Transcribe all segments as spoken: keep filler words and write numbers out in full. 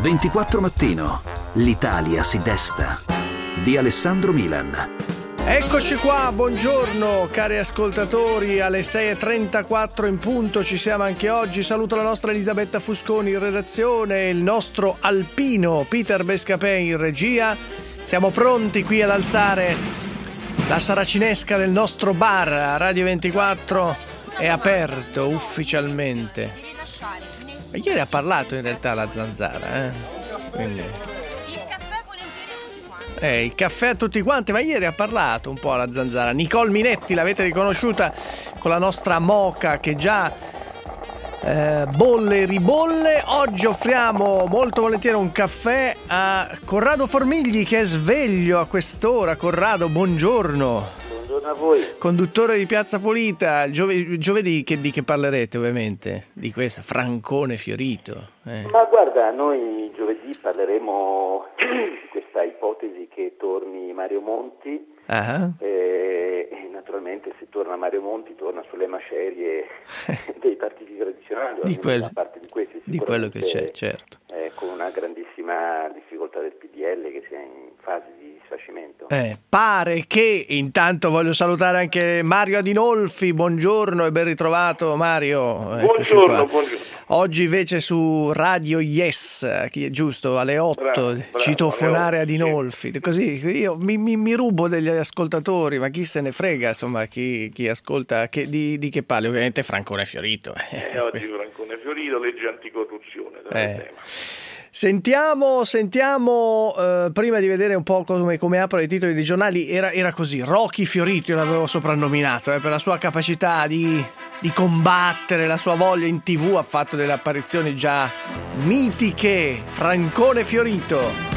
ventiquattro Mattino. L'Italia si desta. Di Alessandro Milan. Eccoci qua, buongiorno cari ascoltatori, alle sei e trentaquattro in punto ci siamo anche oggi. Saluto la nostra Elisabetta Fusconi in redazione, il nostro alpino Peter Bescapè in regia. Siamo pronti qui ad alzare la saracinesca del nostro bar. Radio ventiquattro è aperto ufficialmente. Ma ieri ha parlato in realtà la Zanzara, eh? Quindi... Eh, il caffè a tutti quanti, ma ieri ha parlato un po' la Zanzara. Nicole Minetti l'avete riconosciuta con la nostra moka che già eh, bolle e ribolle. Oggi offriamo molto volentieri un caffè a Corrado Formigli che è sveglio a quest'ora. Corrado, buongiorno. Buongiorno a voi. Conduttore di Piazza Pulita. Giove- giovedì che, di che parlerete ovviamente? Di questa Francone Fiorito. Eh. Ma guarda, noi giovedì parleremo di questa ipotesi che torni Mario Monti. Uh-huh. e, e naturalmente se torna Mario Monti torna sulle macerie dei partiti tradizionali, di, quel, parte di, questi, di quello che c'è, certo. Eh, con una grandissima difficoltà del P D L che sia in fase di sfascimento. Eh, pare che, intanto voglio salutare anche Mario Adinolfi, buongiorno e ben ritrovato Mario. Buongiorno, buongiorno. Oggi invece su Radio Yes, giusto, alle otto, bravo, bravo, citofonare Adinolfi, sì. Così io mi, mi, mi rubo degli ascoltatori, ma chi se ne frega, insomma, chi, chi ascolta, che, di, di che parli? Ovviamente Francone Fiorito. Eh, oggi Francone Fiorito, legge anticorruzione. Eh. Sentiamo, sentiamo eh, prima di vedere un po' come, come aprono i titoli dei giornali, era, era così, Rocky Fiorito, io l'avevo soprannominato, eh, per la sua capacità di, di combattere, la sua voglia in tv, ha fatto delle apparizioni già mitiche, Francone Fiorito.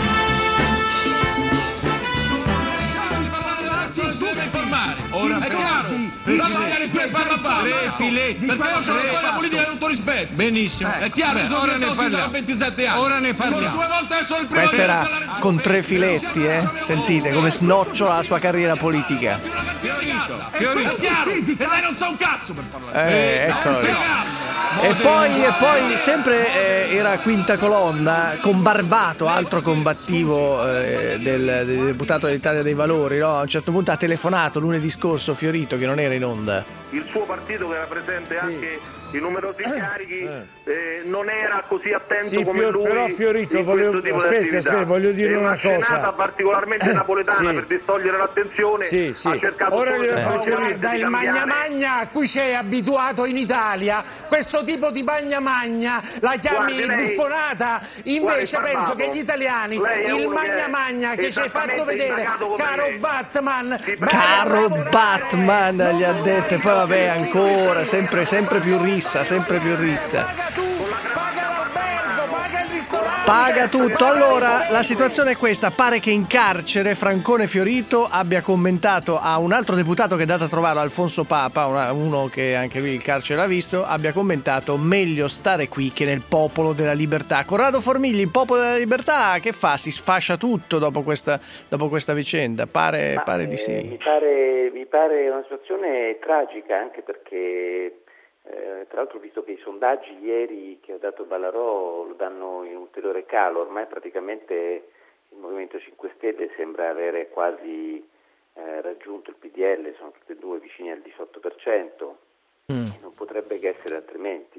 Ora è chiaro, non magari si parla fare filetti, perché io sono la politica di tutto rispetto. Benissimo, è chiaro, beh, sono ora ne parliamo. Da ventisette anni. Ora ne parliamo. Sono due volte sono il primo. Questa era con tre filetti, eh? Sentite come snocciola la sua carriera politica. Fiorito, Fiorito. È chiaro, e lei non sa un cazzo per parlare. Eh, ecco. E poi, e poi sempre eh, era quinta colonna con Barbato, altro combattivo eh, del, del deputato dell'Italia dei Valori, no? A un certo punto ha telefonato lunedì scorso Fiorito che non era in onda. Il suo partito, che era presente sì. anche in numerosi incarichi, eh. Eh, non era così attento sì, come Fior- lui però Fiorito, in volevo, questo tipo aspetta, di attività. Aspetta, voglio dire è una, una cosa. scenata particolarmente napoletana sì. per distogliere l'attenzione. Sì, sì. Ha cercato Ora solo eh. di guarda, il magna magna a cui sei abituato in Italia, questo tipo di magna magna la chiami guardi, lei, buffonata, invece guardi, penso che gli italiani il magna magna che ci hai fatto vedere, caro me. Batman, caro Batman gli ha detto, poi vabbè ancora sempre, sempre più rissa, sempre più rissa. Paga tutto. Allora la situazione è questa: pare che in carcere Francone Fiorito abbia commentato a un altro deputato che è andato a trovare, Alfonso Papa, una, uno che anche lui il carcere l'ha visto, abbia commentato: meglio stare qui che nel Popolo della Libertà. Corrado Formigli, il Popolo della Libertà che fa? Si sfascia tutto dopo questa, dopo questa vicenda? Pare, Ma, pare eh, di sì. Mi pare, mi pare una situazione tragica, anche perché Eh, tra l'altro ho visto che i sondaggi ieri che ha dato Ballarò lo danno in ulteriore calo, ormai praticamente il Movimento cinque Stelle sembra avere quasi eh, raggiunto il P D L, sono tutti e due vicini al diciotto per cento, mm. non potrebbe che essere altrimenti.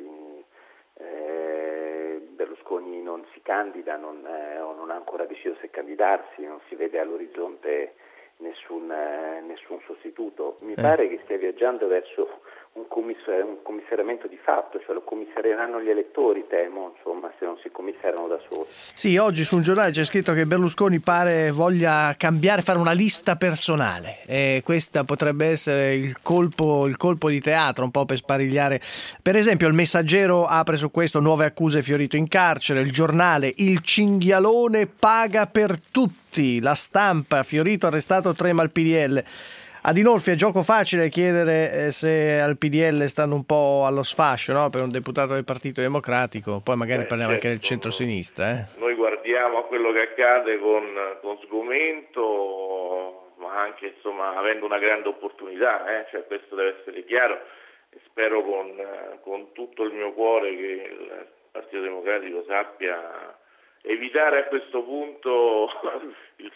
Eh, Berlusconi non si candida, non, eh, o non ha ancora deciso se candidarsi, non si vede all'orizzonte nessun, eh, nessun sostituto. Mi eh. pare che stia viaggiando verso un, commissar- un commissariamento di fatto, cioè lo commissarieranno gli elettori, temo, insomma, se non si commissariano da soli. Sì, oggi su un giornale c'è scritto che Berlusconi pare voglia cambiare, fare una lista personale, e questa potrebbe essere il colpo, il colpo di teatro, un po' per sparigliare. Per esempio il Messaggero apre su questo: nuove accuse, Fiorito in carcere. Il Giornale: il cinghialone paga per tutti. La Stampa: Fiorito arrestato, trema al P D L. Adinolfi, è gioco facile chiedere eh, se al P D L stanno un po' allo sfascio, no? Per un deputato del Partito Democratico, poi magari eh, parliamo certo, anche del centro-sinistra. Eh. Noi guardiamo a quello che accade con, con sgomento, ma anche insomma avendo una grande opportunità, eh? Cioè, questo deve essere chiaro, e spero con, con tutto il mio cuore che il Partito Democratico sappia evitare a questo punto il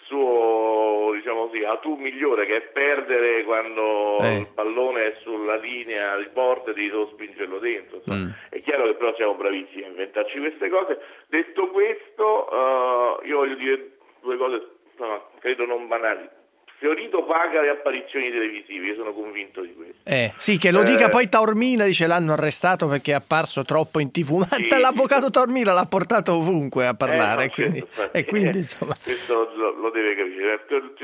suo, diciamo così, atu migliore, che è perdere quando eh. il pallone è sulla linea di porta e devi solo spingerlo dentro. Mm. È chiaro che però siamo bravissimi a inventarci queste cose. Detto questo, uh, io voglio dire due cose, no, credo non banali. Fiorito paga le apparizioni televisive, io sono convinto di questo. Eh, sì, che lo dica eh, poi Taormina, dice l'hanno arrestato perché è apparso troppo in tivù, ma sì, l'avvocato Taormina l'ha portato ovunque a parlare, eh, no, quindi, certo, e quindi insomma... Questo lo, lo deve capire.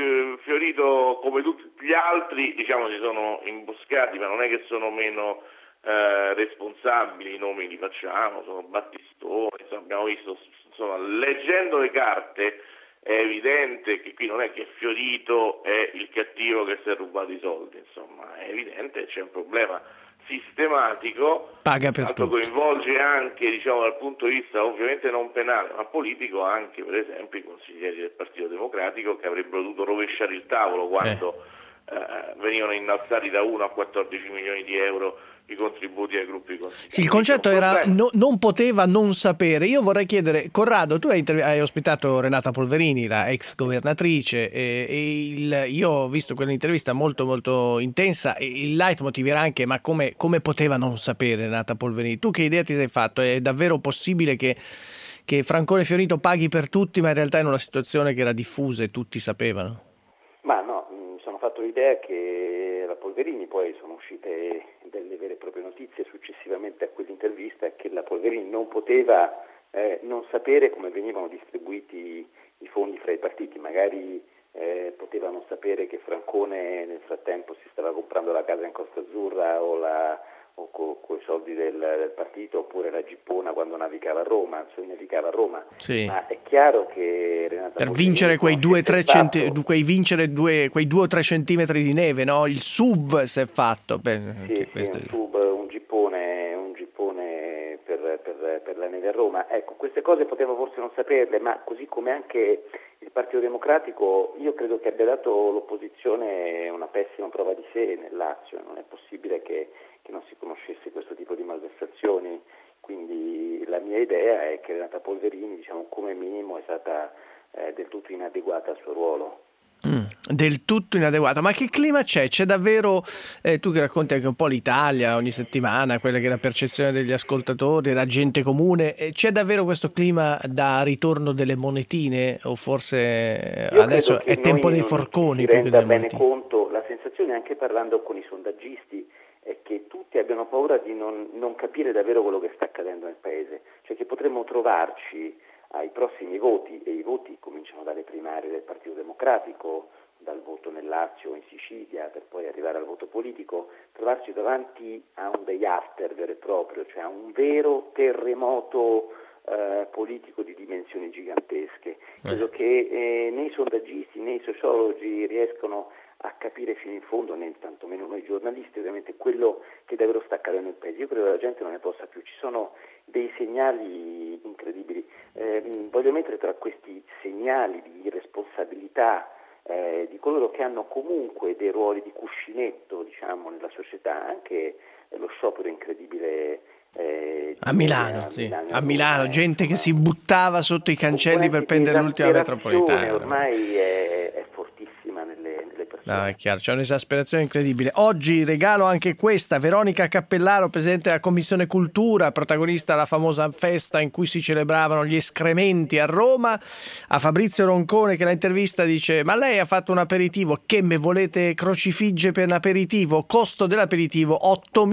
Fiorito, come tutti gli altri, diciamo, si sono imboscati, ma non è che sono meno eh, responsabili, i nomi li facciamo, sono Battistoni, insomma, abbiamo visto, insomma, leggendo le carte, è evidente che qui non è che Fiorito è il cattivo che si è rubato i soldi, insomma, è evidente che c'è un problema sistematico, paga per tutto, coinvolge anche, diciamo, dal punto di vista ovviamente non penale, ma politico, anche per esempio i consiglieri del Partito Democratico, che avrebbero dovuto rovesciare il tavolo quando eh. Eh, venivano innalzati da uno a quattordici milioni di euro i contributi ai gruppi consigliari. Sì, il concetto era no, non poteva non sapere. Io vorrei chiedere, Corrado, tu hai, hai ospitato Renata Polverini, la ex governatrice, e, e il, io ho visto quell'intervista molto molto intensa, e il leitmotiv era anche ma come, come poteva non sapere Renata Polverini? Tu che idea ti sei fatto? È davvero possibile che, che Francone Fiorito paghi per tutti, ma in realtà in una situazione che era diffusa e tutti sapevano? Ma no, mi sono fatto l'idea che la Polverini, poi sono uscite delle vere e proprie notizie successivamente a quell'intervista, che la Polverini non poteva eh, non sapere come venivano distribuiti i fondi fra i partiti. Magari eh, poteva non sapere che Francone nel frattempo si stava comprando la casa in Costa Azzurra o la o con co i soldi del, del partito, oppure la Gippona quando navigava a Roma, insomma, navigava a Roma. Sì. Ma è chiaro che Renata per vincere quei due tre centi- quei vincere due quei due o tre centimetri di neve, no? Il S U V si è fatto. Beh, sì, sì, questo... un S U V, un gippone, un gippone per, per, per la neve a Roma. Ecco, queste cose potevo forse non saperle, ma così come anche il Partito Democratico, io credo che abbia dato l'opposizione una pessima prova di sé nel Lazio. Non è possibile che che non si conoscesse questo tipo di malversazioni, quindi la mia idea è che Renata Polverini, diciamo, come minimo è stata eh, del tutto inadeguata al suo ruolo. Mm, del tutto inadeguata. Ma che clima c'è? C'è davvero, eh, tu che racconti anche un po' l'Italia ogni settimana, quella che è la percezione degli ascoltatori, della gente comune, eh, c'è davvero questo clima da ritorno delle monetine, o forse Io adesso è tempo dei forconi? Si renda bene conto, la sensazione, anche parlando con i sondaggisti, è che tutti abbiano paura di non, non capire davvero quello che sta accadendo nel paese, cioè che potremmo trovarci ai prossimi voti, e i voti cominciano dalle primarie del Partito Democratico, dal voto nel Lazio o in Sicilia, per poi arrivare al voto politico, trovarci davanti a un disaster vero e proprio, cioè a un vero terremoto eh, politico di dimensioni gigantesche. Credo che eh, né i sondaggisti né i sociologi riescono a capire fino in fondo, né tantomeno noi giornalisti, ovviamente, quello che davvero sta accadendo nel paese. Io credo che la gente non ne possa più, ci sono dei segnali incredibili. Eh, voglio mettere tra questi segnali di irresponsabilità eh, di coloro che hanno comunque dei ruoli di cuscinetto, diciamo, nella società, anche lo sciopero incredibile Eh, a Milano, a, sì. Milano, a Milano eh, gente che si buttava sotto i cancelli per prendere l'ultima metropolitana. Ormai è, è fortissima nelle, nelle persone. No, è chiaro, c'è un'esasperazione incredibile. Oggi regalo anche questa, Veronica Cappellaro, presidente della Commissione Cultura, protagonista della famosa festa in cui si celebravano gli escrementi a Roma. A Fabrizio Roncone, che la intervista, dice: ma lei ha fatto un aperitivo, che me volete crocifigge per un aperitivo? Costo dell'aperitivo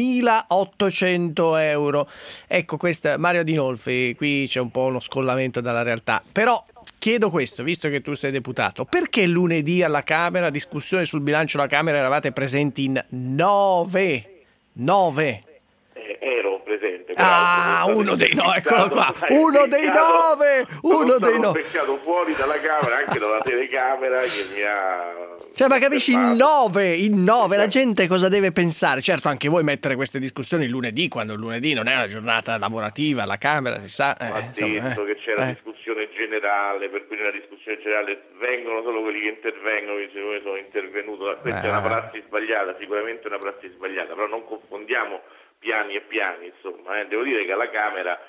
ottomilaottocento euro. Ecco, questa, Mario Adinolfi, qui c'è un po' uno scollamento dalla realtà, però chiedo questo, visto che tu sei deputato: perché lunedì alla Camera, discussione sul bilancio della Camera, eravate presenti in nove? Nove? Eh, ero presente. Ah, uno dei nove, eccolo qua, uno dei nove, uno dei nove. Sono beccato fuori dalla Camera, anche dalla telecamera che mi ha... Cioè, ma capisci, in nove, in nove, la gente cosa deve pensare? Certo, anche voi mettere queste discussioni il lunedì, quando il lunedì non è una giornata lavorativa alla Camera, si sa. Eh, ha insomma, detto eh, che c'era eh. discussione generale, per cui nella discussione generale vengono solo quelli che intervengono, quindi siccome sono intervenuto. Questa eh. è una prassi sbagliata, sicuramente una prassi sbagliata, però non confondiamo piani e piani, insomma. Eh. Devo dire che alla Camera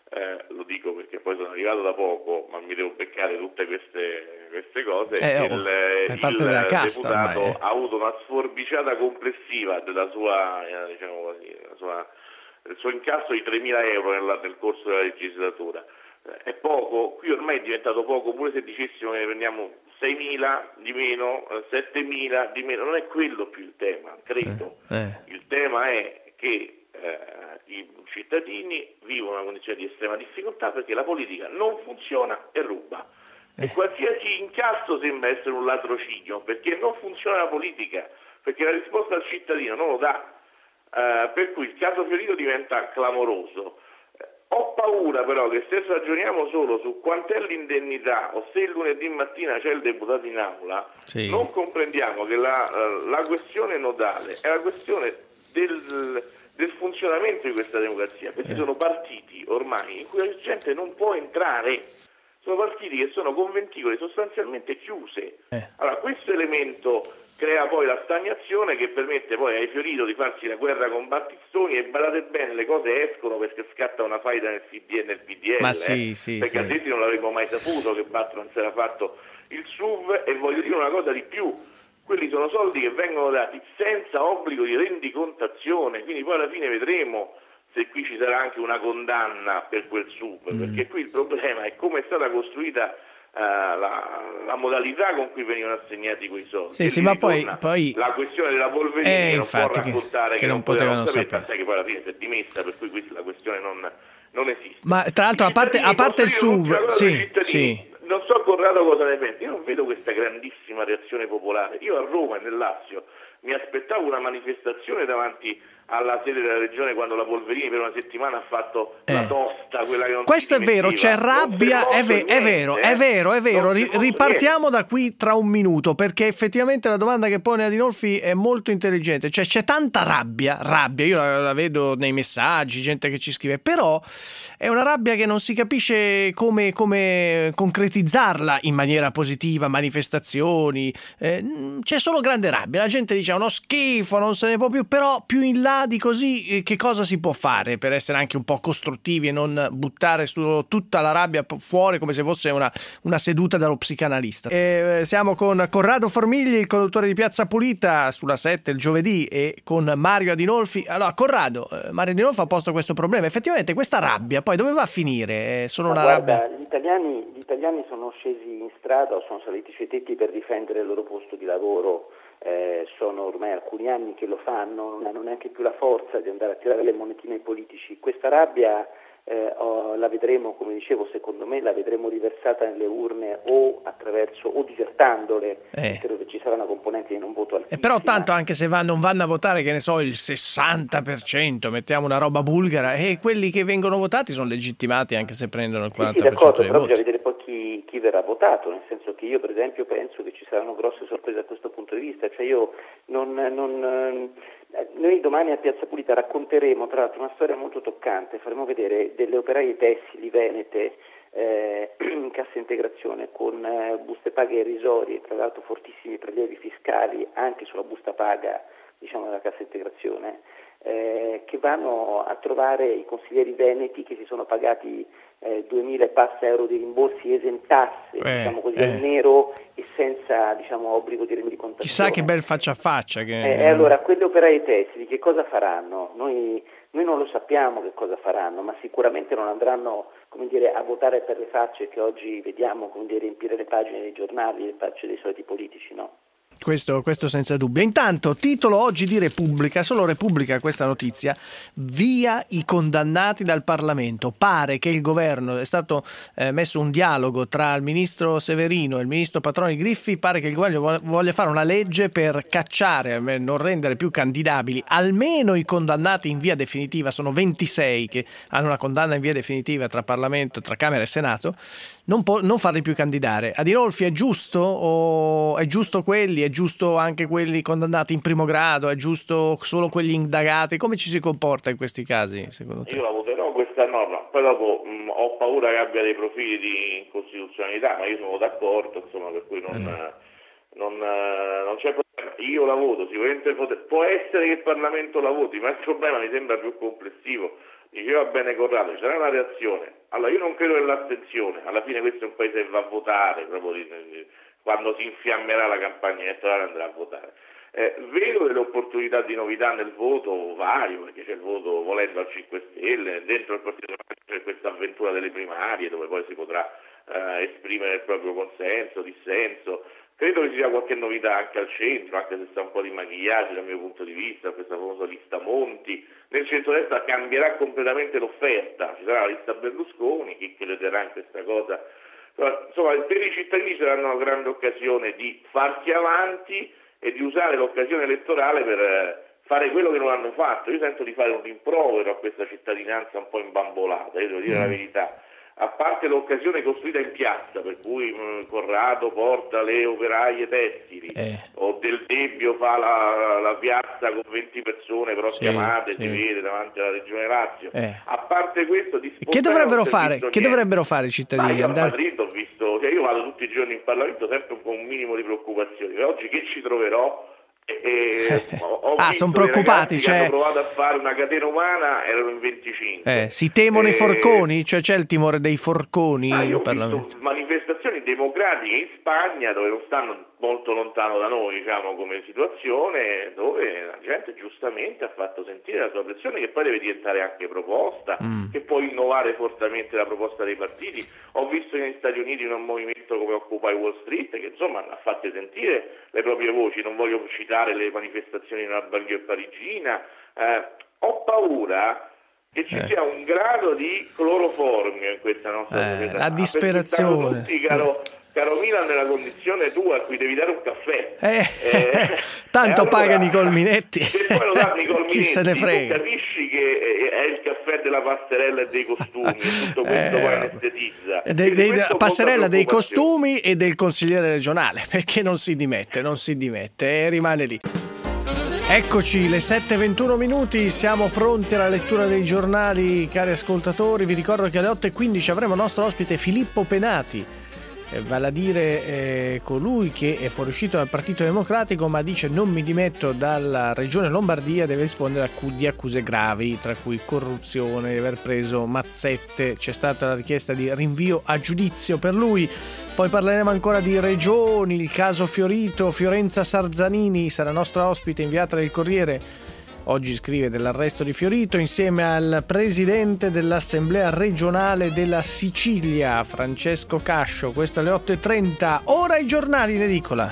eh, lo dico perché poi sono arrivato da poco, ma mi devo beccare tutte queste, queste cose, eh, il, oh, è parte il della casta deputato ormai, eh. ha avuto una sforbiciata complessiva della sua, eh, diciamo così, la sua, il suo incasso di tremila euro nel, nel corso della legislatura. È poco, qui ormai è diventato poco, pure se dicessimo che ne prendiamo seimila di meno, settemila di meno, non è quello più il tema, credo. Eh, eh. Il tema è che eh, i cittadini vivono una condizione di estrema difficoltà perché la politica non funziona e ruba. E qualsiasi incasso sembra essere un latrocinio, perché non funziona la politica, perché la risposta al cittadino non lo dà. Uh, per cui il caso Fiorito diventa clamoroso. Ho paura però che se ragioniamo solo su quant'è l'indennità o se il lunedì mattina c'è il deputato in aula, sì. non comprendiamo che la, la questione nodale è la questione del, del funzionamento di questa democrazia. Questi eh. sono partiti ormai in cui la gente non può entrare, sono partiti che sono conventicoli sostanzialmente chiuse. Eh. Allora questo elemento crea poi la stagnazione che permette poi ai Fiorito di farsi la guerra con Battistoni e badate bene le cose escono perché scatta una faida nel P D e nel P D L, Ma sì, eh, sì, perché sì. altrimenti non l'avremmo mai saputo che Batto non si era fatto il S U V. E voglio dire una cosa di più, quelli sono soldi che vengono dati senza obbligo di rendicontazione, quindi poi alla fine vedremo se qui ci sarà anche una condanna per quel S U V, mm. perché qui il problema è come è stata costruita Uh, la, la modalità con cui venivano assegnati quei soldi. Sì, sì, ma poi, poi la questione della Polverini eh, che non può raccontare che, che, che non potevano sapere, sapere. Che poi alla fine si è dimessa, per cui questa, la questione non, non esiste. Ma tra l'altro a parte, a parte il S U V, sì, sì. non so Corrado cosa ne pensi, io non vedo questa grandissima reazione popolare. Io a Roma e nel Lazio mi aspettavo una manifestazione davanti alla sede della regione quando la Polverini per una settimana ha fatto eh. la tosta, quella che non questo si è vero, c'è rabbia, è, ve- niente, è vero, eh? è vero, è vero. R- ripartiamo niente. da qui tra un minuto, perché effettivamente la domanda che pone Adinolfi è molto intelligente, cioè c'è tanta rabbia, rabbia, io la, la vedo nei messaggi, gente che ci scrive, però è una rabbia che non si capisce come, come concretizzarla in maniera positiva, manifestazioni, eh, c'è solo grande rabbia, la gente dice uno schifo, non se ne può più, però più in là di così che cosa si può fare per essere anche un po' costruttivi e non buttare su tutta la rabbia fuori come se fosse una, una seduta dallo psicanalista. E siamo con Corrado Formigli, il conduttore di Piazza Pulita sulla sette il giovedì, e con Mario Adinolfi. Allora Corrado, Mario Adinolfi ha posto questo problema, effettivamente questa rabbia poi dove va a finire? È solo una guarda, rabbia? Gli italiani, gli italiani sono scesi in strada o sono saliti sui tetti per difendere il loro posto di lavoro. Eh, sono ormai alcuni anni che lo fanno, non hanno neanche più la forza di andare a tirare le monetine ai politici. Questa rabbia eh, oh, la vedremo, come dicevo, secondo me la vedremo riversata nelle urne o attraverso o disertandole. Eh. Credo che ci sarà una componente di non voto altissima. E però tanto anche se va, non vanno a votare, che ne so, il sessanta per cento, mettiamo una roba bulgara, e quelli che vengono votati sono legittimati anche se prendono il quaranta per cento sì, sì, dei però voti. bisogna vedere poi chi, chi verrà votato, nel senso che io per esempio penso che ci saranno grosse sorprese da questo punto di vista, cioè io non, non eh, noi domani a Piazza Pulita racconteremo tra l'altro una storia molto toccante, faremo vedere delle operaie tessili venete eh, in cassa integrazione con eh, buste paga irrisorie, tra l'altro fortissimi prelievi fiscali anche sulla busta paga, diciamo, della cassa integrazione, eh, che vanno a trovare i consiglieri veneti che si sono pagati eh, duemila e passa euro di rimborsi esentasse, eh, diciamo così, eh. in nero e senza, diciamo, obbligo di rendicontazione. Chissà che bel faccia a faccia. Che... Eh, e allora, quelle operaie tessili che cosa faranno? Noi, noi non lo sappiamo che cosa faranno, ma sicuramente non andranno, come dire, a votare per le facce che oggi vediamo, come dire, riempire le pagine dei giornali, le facce dei soliti politici, no? Questo, questo senza dubbio. Intanto, titolo oggi di Repubblica, solo Repubblica questa notizia: via i condannati dal Parlamento. Pare che il governo, è stato eh, messo un dialogo tra il ministro Severino e il ministro Patroni Griffi, pare che il governo voglia fare una legge per cacciare, non rendere più candidabili almeno i condannati in via definitiva, sono ventisei che hanno una condanna in via definitiva tra Parlamento, tra Camera e Senato, non, può, non farli più candidare. Adinolfi, è giusto o è giusto quelli? È giusto anche quelli condannati in primo grado? È giusto solo quelli indagati? Come ci si comporta in questi casi, secondo te? Io la voterò questa norma, poi dopo mh, ho paura che abbia dei profili di incostituzionalità, ma io sono d'accordo, insomma, per cui non, eh. non, non c'è problema. Io la voto, sicuramente può essere che il Parlamento la voti, ma il problema mi sembra più complessivo. diceva bene Corrado, ci sarà una reazione. Allora io non credo nell'astensione, alla fine questo è un paese che va a votare, proprio quando si infiammerà la campagna elettorale andrà a votare. Eh, vedo delle opportunità di novità nel voto vario, perché c'è il voto volendo al cinque Stelle, dentro il Partito Democratico c'è questa avventura delle primarie dove poi si potrà eh, esprimere il proprio consenso, dissenso. Credo che ci sia qualche novità anche al centro, anche se sta un po' di maquillaggio dal mio punto di vista, questa famosa lista Monti. Nel centrodestra cambierà completamente l'offerta, ci sarà la lista Berlusconi, chi crederà in questa cosa. Insomma, per i cittadini saranno una grande occasione di farsi avanti e di usare l'occasione elettorale per fare quello che non hanno fatto. Io sento di fare un rimprovero a questa cittadinanza un po' imbambolata, io devo dire la verità. A parte l'occasione costruita in piazza, per cui mh, Corrado porta le operaie tessili, eh. o Del Debbio fa la, la piazza con venti persone però sì, chiamate, sì. si vede davanti alla Regione Lazio. Eh. A parte questo, di che dovrebbero fare? Che dovrebbero fare i cittadini? Ma io andare... a Madrid ho visto, cioè io vado tutti i giorni in Parlamento sempre con un minimo di preoccupazioni. Oggi che ci troverò? E ho ah, sono preoccupati, cioè... hanno provato a fare una catena umana, erano in venticinque. Eh, si temono e... i forconi, cioè c'è il timore dei forconi ah, io in Parlamento. Ho visto manifestazioni democratiche in Spagna dove non stanno molto lontano da noi, diciamo, come situazione, dove la gente giustamente ha fatto sentire la sua pressione, che poi deve diventare anche proposta, mm. che può innovare fortemente la proposta dei partiti. Ho visto negli Stati Uniti un movimento come Occupy Wall Street che insomma ha fatto sentire le proprie voci. Non voglio citare le manifestazioni in una banlieue parigina. Eh, ho paura che ci sia un grado di cloroformio in questa nostra eh, società. La disperazione. Tutti, caro, caro Milan, nella condizione tua a cui devi dare un caffè. Eh, eh, tanto allora, pagano i colminetti. Se poi lo danno i colminetti, chi se ne frega. Tu capisci che è il caffè della passerella e dei costumi, e tutto questo eh, poi anestetizza. Dei, dei, passerella dei costumi e del consigliere regionale, perché non si dimette, non si dimette e rimane lì. Eccoci, le sette e ventuno minuti, siamo pronti alla lettura dei giornali, cari ascoltatori. Vi ricordo che alle otto e quindici avremo il nostro ospite Filippo Penati, eh, vale a dire eh, colui che è fuoriuscito dal Partito Democratico ma dice non mi dimetto dalla regione Lombardia, deve rispondere a cu- di accuse gravi, tra cui corruzione, di aver preso mazzette. C'è stata la richiesta di rinvio a giudizio per lui. Poi parleremo ancora di regioni, il caso Fiorito. Fiorenza Sarzanini sarà nostra ospite, inviata del Corriere. Oggi scrive dell'arresto di Fiorito insieme al presidente dell'Assemblea regionale della Sicilia, Francesco Cascio. Questo alle otto e trenta. Ora i giornali in edicola.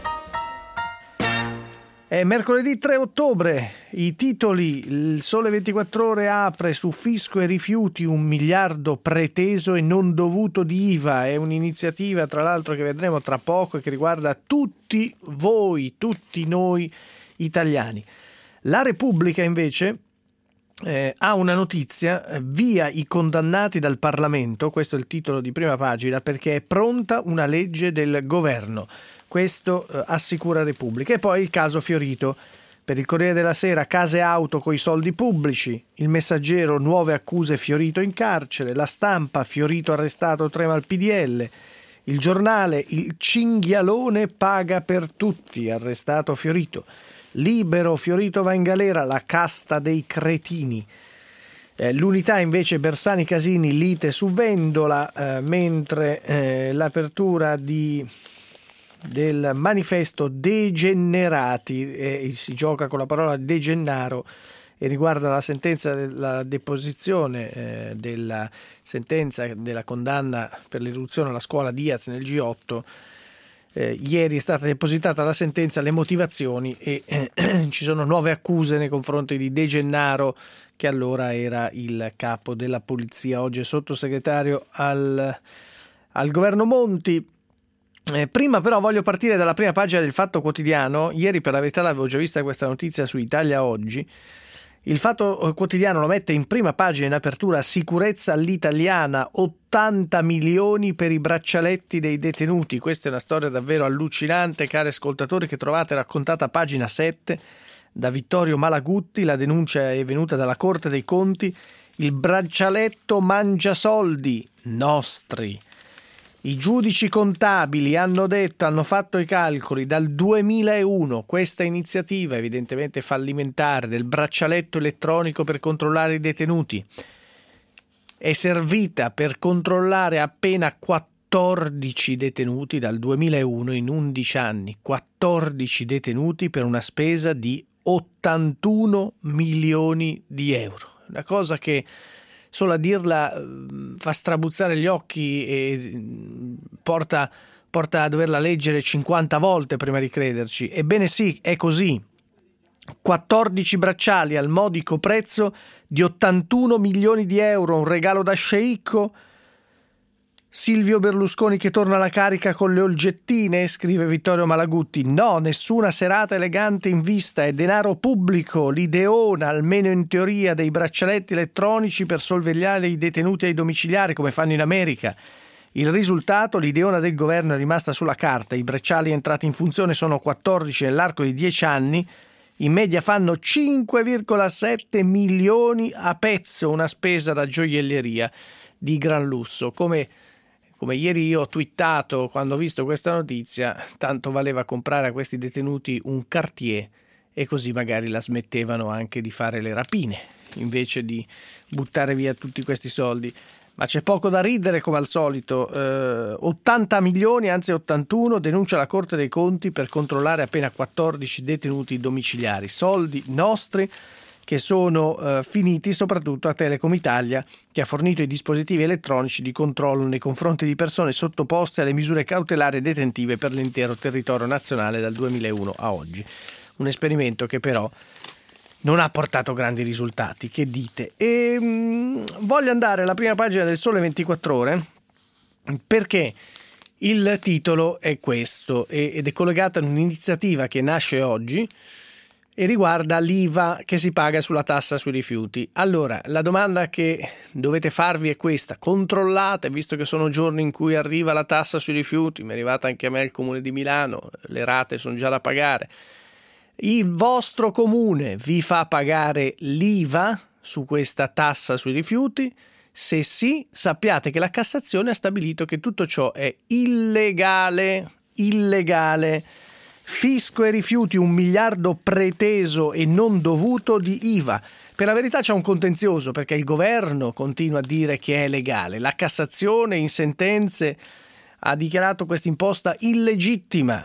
È mercoledì tre ottobre, i titoli: il Sole ventiquattro Ore apre su fisco e rifiuti, un miliardo preteso e non dovuto di I V A. È un'iniziativa tra l'altro che vedremo tra poco e che riguarda tutti voi, tutti noi italiani. La Repubblica invece eh, ha una notizia: via i condannati dal Parlamento, questo è il titolo di prima pagina, perché è pronta una legge del governo. Questo eh, assicura Repubblica. E poi il caso Fiorito. Per il Corriere della Sera, case auto coi soldi pubblici. Il Messaggero, nuove accuse, Fiorito in carcere. La Stampa, Fiorito arrestato, trema al P D L. Il Giornale, il cinghialone paga per tutti, arrestato Fiorito. Libero, Fiorito va in galera, la casta dei cretini. Eh, l'Unità invece, Bersani Casini, lite su Vendola, eh, mentre eh, l'apertura di... del manifesto degenerati, eh, si gioca con la parola degennaro e riguarda la sentenza della deposizione eh, della sentenza della condanna per l'irruzione alla scuola Diaz nel G otto. Eh, ieri è stata depositata la sentenza, le motivazioni e eh, ci sono nuove accuse nei confronti di De Gennaro, che allora era il capo della polizia, oggi è sottosegretario al, al governo Monti. Eh, prima però voglio partire dalla prima pagina del Fatto Quotidiano. Ieri per la verità l'avevo già vista questa notizia su Italia Oggi. Il Fatto Quotidiano lo mette in prima pagina in apertura: sicurezza all'italiana, ottanta milioni per i braccialetti dei detenuti. Questa è una storia davvero allucinante, cari ascoltatori, che trovate raccontata a pagina sette da Vittorio Malagutti. La denuncia è venuta dalla Corte dei Conti. Il braccialetto mangia soldi nostri. I giudici contabili hanno detto, hanno fatto i calcoli dal duemilauno, questa iniziativa evidentemente fallimentare del braccialetto elettronico per controllare i detenuti è servita per controllare appena quattordici detenuti dal duemilauno in undici anni, quattordici detenuti per una spesa di ottantuno milioni di euro. Una cosa che solo a dirla fa strabuzzare gli occhi e porta, porta a doverla leggere cinquanta volte prima di crederci. Ebbene sì, è così. quattordici bracciali al modico prezzo di ottantuno milioni di euro, un regalo da sceicco. Silvio Berlusconi che torna alla carica con le olgettine, scrive Vittorio Malagutti. No, nessuna serata elegante in vista, è denaro pubblico, l'ideona, almeno in teoria, dei braccialetti elettronici per sorvegliare i detenuti ai domiciliari come fanno in America. Il risultato, l'ideona del governo è rimasta sulla carta, i bracciali entrati in funzione sono quattordici nell'arco di dieci anni, in media fanno cinque virgola sette milioni a pezzo, una spesa da gioielleria di gran lusso, come Come ieri io ho twittato quando ho visto questa notizia, tanto valeva comprare a questi detenuti un Cartier e così magari la smettevano anche di fare le rapine, invece di buttare via tutti questi soldi. Ma c'è poco da ridere come al solito, eh, ottanta milioni, anzi ottantuno, denuncia la Corte dei Conti per controllare appena quattordici detenuti domiciliari, soldi nostri che sono eh, finiti soprattutto a Telecom Italia, che ha fornito i dispositivi elettronici di controllo nei confronti di persone sottoposte alle misure cautelari e detentive per l'intero territorio nazionale dal duemilauno a oggi. Un esperimento che però non ha portato grandi risultati, che dite? E, mh, voglio andare alla prima pagina del Sole ventiquattro Ore perché il titolo è questo ed è collegato a un'iniziativa che nasce oggi e riguarda l'I V A che si paga sulla tassa sui rifiuti. Allora, la domanda che dovete farvi è questa: controllate, visto che sono giorni in cui arriva la tassa sui rifiuti, mi è arrivata anche a me al Comune di Milano, le rate sono già da pagare, il vostro comune vi fa pagare l'I V A su questa tassa sui rifiuti? Se sì, sappiate che la Cassazione ha stabilito che tutto ciò è illegale, illegale. Fisco e rifiuti, un miliardo preteso e non dovuto di I V A. Per la verità c'è un contenzioso perché il governo continua a dire che è legale. La Cassazione in sentenze ha dichiarato questa imposta illegittima.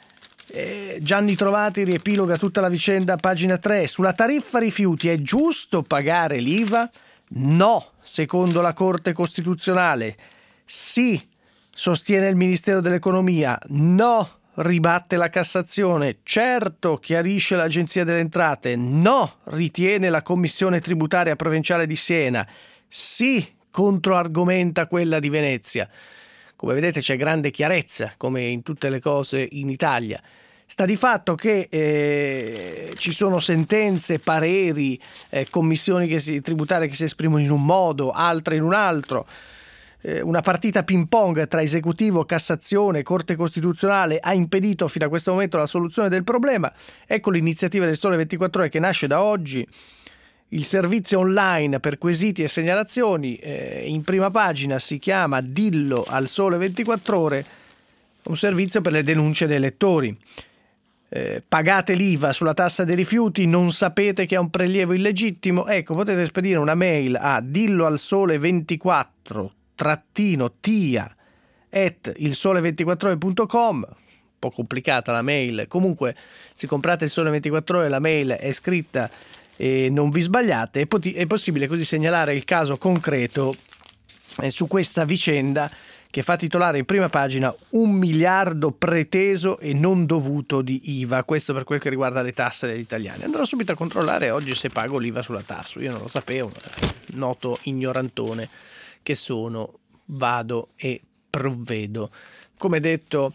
Eh, Gianni Trovati riepiloga tutta la vicenda a pagina tre. Sulla tariffa rifiuti è giusto pagare l'I V A? No, secondo la Corte Costituzionale. Sì, sostiene il Ministero dell'Economia. No, ribatte la Cassazione. Certo, chiarisce l'Agenzia delle Entrate. No, ritiene la Commissione Tributaria Provinciale di Siena. Sì, controargomenta quella di Venezia. Come vedete c'è grande chiarezza, come in tutte le cose in Italia. Sta di fatto che eh, ci sono sentenze, pareri, eh, commissioni che si, tributarie che si esprimono in un modo, altre in un altro. Una partita ping pong tra esecutivo, Cassazione, Corte Costituzionale ha impedito fino a questo momento la soluzione del problema. Ecco l'iniziativa del Sole ventiquattro Ore che nasce da oggi, il servizio online per quesiti e segnalazioni. Eh, in prima pagina si chiama Dillo al Sole ventiquattro Ore, un servizio per le denunce dei lettori. Eh, pagate l'I V A sulla tassa dei rifiuti, non sapete che è un prelievo illegittimo? Ecco, potete spedire una mail a dillo al sole ventiquattro trattino tia at il sole ventiquattro ore punto com. Un po' complicata la mail, comunque se comprate il Sole ventiquattro Ore la mail è scritta e non vi sbagliate. È, pot- è possibile così segnalare il caso concreto eh, su questa vicenda che fa titolare in prima pagina un miliardo preteso e non dovuto di I V A. Questo per quel che riguarda le tasse degli italiani. Andrò subito a controllare oggi se pago l'I V A sulla Tarsu. Io non lo sapevo, noto ignorantone che sono, vado e provvedo. Come detto,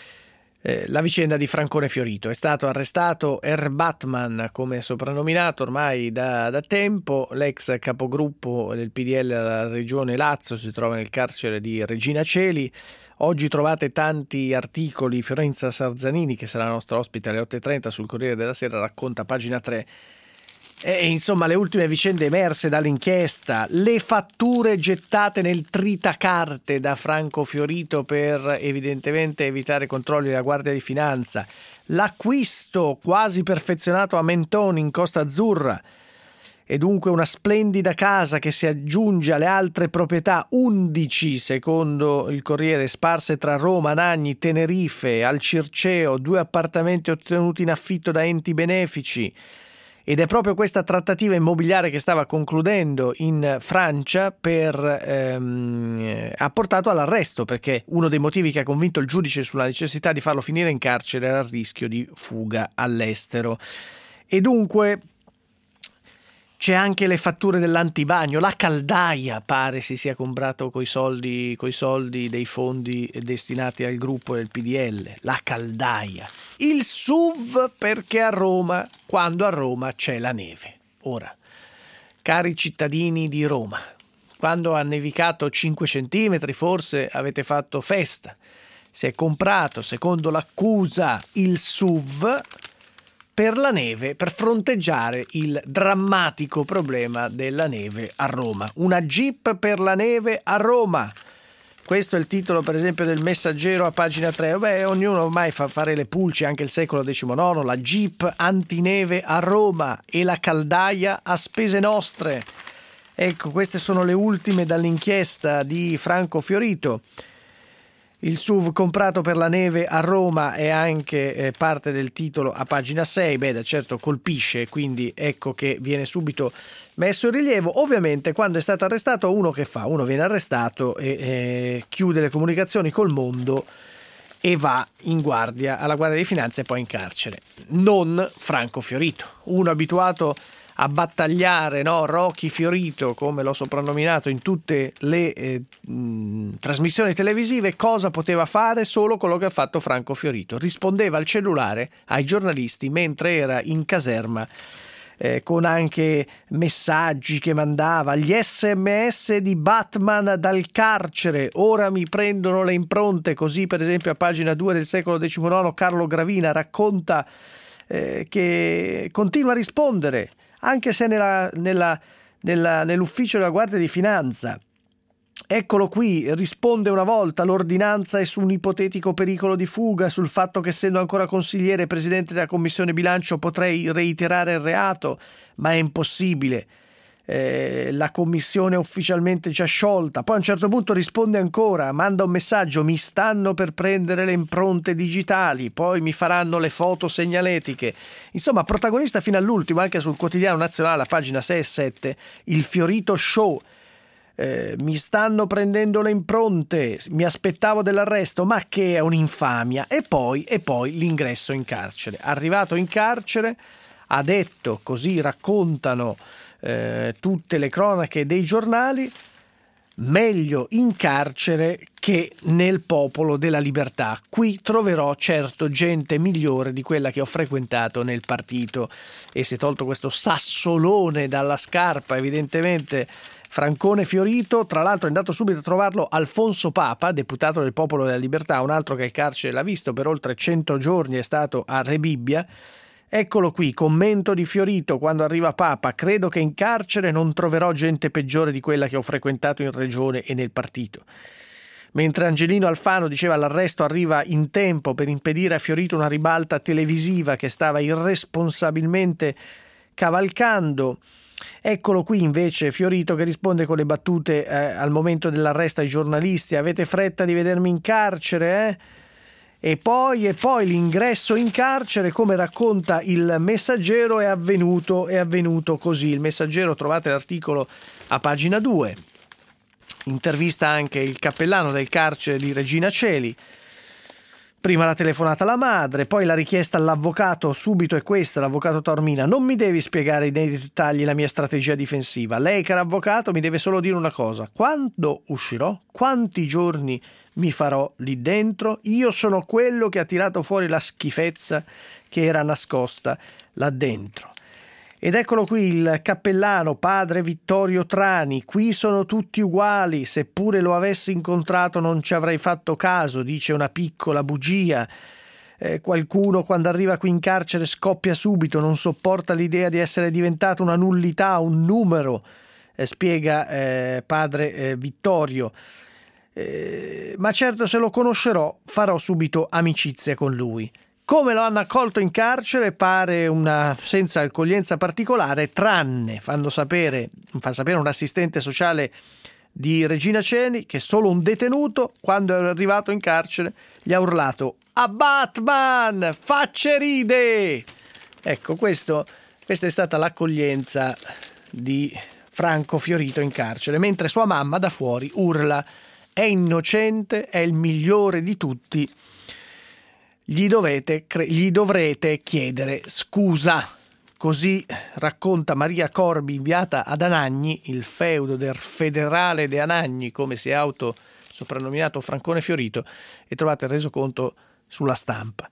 eh, la vicenda di Francone Fiorito. È stato arrestato Erbatman, come soprannominato ormai da, da tempo, l'ex capogruppo del P D L alla regione Lazio, si trova nel carcere di Regina Coeli. Oggi trovate tanti articoli. Fiorenza Sarzanini, che sarà la nostra ospite alle otto e trenta sul Corriere della Sera, racconta a pagina tre E insomma le ultime vicende emerse dall'inchiesta, le fatture gettate nel tritacarte da Franco Fiorito per evidentemente evitare controlli della Guardia di Finanza, l'acquisto quasi perfezionato a Mentone in Costa Azzurra e dunque una splendida casa che si aggiunge alle altre proprietà, undici secondo il Corriere, sparse tra Roma, Nagni, Tenerife, al Circeo, due appartamenti ottenuti in affitto da enti benefici. Ed è proprio questa trattativa immobiliare che stava concludendo in Francia per, ehm, ha portato all'arresto, perché uno dei motivi che ha convinto il giudice sulla necessità di farlo finire in carcere era il rischio di fuga all'estero. E dunque c'è anche le fatture dell'antibagno, la caldaia pare si sia comprato coi soldi, coi soldi dei fondi destinati al gruppo del P D L, la caldaia. Il S U V perché a Roma, quando a Roma c'è la neve. Ora, cari cittadini di Roma, quando ha nevicato cinque centimetri forse avete fatto festa. Si è comprato, secondo l'accusa, il S U V per la neve, per fronteggiare il drammatico problema della neve a Roma. Una Jeep per la neve a Roma. Questo è il titolo, per esempio, del Messaggero a pagina tre. Beh, ognuno ormai fa fare le pulci, anche il secolo diciannove, la Jeep antineve a Roma e la caldaia a spese nostre. Ecco, queste sono le ultime dall'inchiesta di Franco Fiorito. Il S U V comprato per la neve a Roma è anche eh, parte del titolo a pagina sei. Beh, da certo colpisce, quindi ecco che viene subito messo in rilievo. Ovviamente quando è stato arrestato, uno che fa? Uno viene arrestato e eh, chiude le comunicazioni col mondo e va in guardia alla Guardia di Finanza e poi in carcere. Non Franco Fiorito, uno abituato a battagliare, no? Rocky Fiorito, come l'ho soprannominato in tutte le eh, mh, trasmissioni televisive. Cosa poteva fare? Solo quello che ha fatto Franco Fiorito: rispondeva al cellulare ai giornalisti mentre era in caserma, eh, con anche messaggi che mandava, gli sms di Batman dal carcere, ora mi prendono le impronte. Così per esempio a pagina due del secolo diciannove Carlo Gravina racconta eh, che continua a rispondere anche se nella, nella, nella, nell'ufficio della Guardia di Finanza. Eccolo qui, risponde una volta: l'ordinanza è su un ipotetico pericolo di fuga, sul fatto che essendo ancora consigliere e presidente della commissione bilancio potrei reiterare il reato, ma è impossibile. Eh, la commissione è ufficialmente già sciolta. Poi a un certo punto risponde ancora, manda un messaggio: mi stanno per prendere le impronte digitali, poi mi faranno le foto segnaletiche. Insomma, protagonista fino all'ultimo, anche sul Quotidiano Nazionale a pagina sei e sette, il Fiorito Show. Eh, mi stanno prendendo le impronte, mi aspettavo dell'arresto, ma che è un'infamia. E poi, e poi l'ingresso in carcere. Arrivato in carcere ha detto, così raccontano Eh, tutte le cronache dei giornali, meglio in carcere che nel Popolo della Libertà. Qui troverò certo gente migliore di quella che ho frequentato nel partito. E si è tolto questo sassolone dalla scarpa, evidentemente, Francone Fiorito. Tra l'altro è andato subito a trovarlo Alfonso Papa, deputato del Popolo della Libertà, un altro che il carcere l'ha visto per oltre cento giorni, è stato a Rebibbia. Eccolo qui, commento di Fiorito quando arriva Papa: credo che in carcere non troverò gente peggiore di quella che ho frequentato in regione e nel partito. Mentre Angelino Alfano diceva l'arresto arriva in tempo per impedire a Fiorito una ribalta televisiva che stava irresponsabilmente cavalcando. Eccolo qui invece Fiorito che risponde con le battute eh, al momento dell'arresto ai giornalisti: avete fretta di vedermi in carcere, eh? E poi, e poi l'ingresso in carcere, come racconta il Messaggero, è avvenuto, è avvenuto così. Il Messaggero, trovate l'articolo a pagina due. Intervista anche il cappellano del carcere di Regina Coeli. Prima la telefonata alla madre, poi la richiesta all'avvocato, subito è questa, l'avvocato Taormina: non mi devi spiegare nei dettagli la mia strategia difensiva. Lei, caro avvocato, mi deve solo dire una cosa: quando uscirò? Quanti giorni mi farò lì dentro? Io sono quello che ha tirato fuori la schifezza che era nascosta là dentro. Ed eccolo qui il cappellano, padre Vittorio Trani: qui sono tutti uguali, seppure lo avessi incontrato non ci avrei fatto caso, dice una piccola bugia. Eh, qualcuno quando arriva qui in carcere scoppia subito, non sopporta l'idea di essere diventato una nullità, un numero, eh, spiega eh, padre eh, Vittorio. Eh, ma certo, se lo conoscerò farò subito amicizia con lui. Come lo hanno accolto in carcere pare una senza accoglienza particolare, tranne, fanno sapere, fa sapere un assistente sociale di Regina Coeli, che solo un detenuto, quando è arrivato in carcere, gli ha urlato: "A Batman, facce ride!" Ecco, questo, questa è stata l'accoglienza di Franco Fiorito in carcere, mentre sua mamma da fuori urla: "È innocente, è il migliore di tutti, gli dovete, gli dovrete chiedere scusa." Così racconta Maria Corbi, inviata ad Anagni, il feudo del federale di Anagni, come si è auto soprannominato Francone Fiorito, e trovate il resoconto sulla Stampa.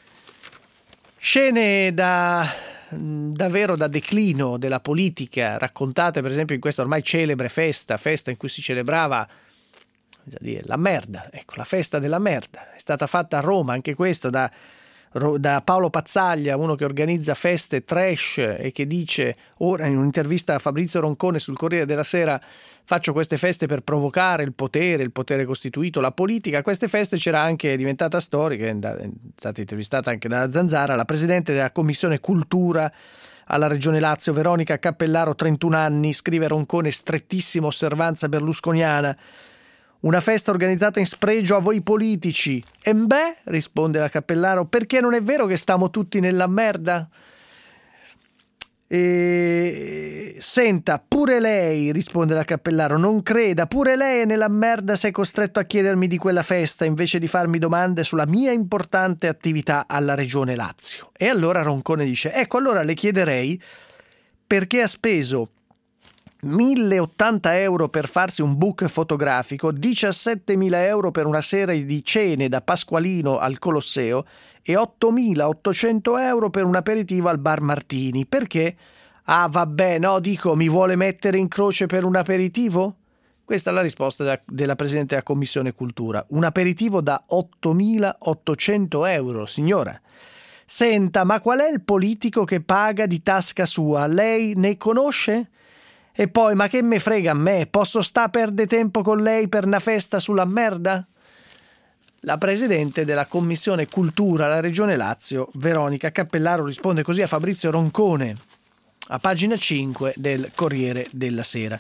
Scene da davvero da declino della politica, raccontate per esempio in questa ormai celebre festa, festa in cui si celebrava la merda, ecco, la festa della merda. È stata fatta a Roma, anche questo, da da Paolo Pazzaglia, uno che organizza feste trash e che dice ora in un'intervista a Fabrizio Roncone sul Corriere della Sera: "Faccio queste feste per provocare il potere, il potere costituito, la politica." A queste feste c'era anche, diventata storica, è stata intervistata anche dalla Zanzara, la presidente della Commissione Cultura alla Regione Lazio, Veronica Cappellaro, trentuno anni, scrive Roncone: "Strettissima osservanza berlusconiana. Una festa organizzata in spregio a voi politici." "E beh", risponde la Cappellaro, "perché non è vero che stiamo tutti nella merda?" E... "Senta, pure lei", risponde la Cappellaro, "non creda, pure lei è nella merda se è costretto a chiedermi di quella festa invece di farmi domande sulla mia importante attività alla Regione Lazio." E allora Roncone dice: "Ecco, allora le chiederei perché ha speso mille ottanta euro per farsi un book fotografico, diciassettemila euro per una serie di cene da Pasqualino al Colosseo e ottomilaottocento euro per un aperitivo al Bar Martini. Perché? Ah, vabbè, no, dico, mi vuole mettere in croce per un aperitivo?" Questa è la risposta della, della Presidente della Commissione Cultura. Un aperitivo da ottomilaottocento euro, signora. "Senta, ma qual è il politico che paga di tasca sua? Lei ne conosce? E poi, ma che me frega a me? Posso sta perde tempo con lei per una festa sulla merda?" La presidente della Commissione Cultura alla Regione Lazio, Veronica Cappellaro, risponde così a Fabrizio Roncone, a pagina cinque del Corriere della Sera.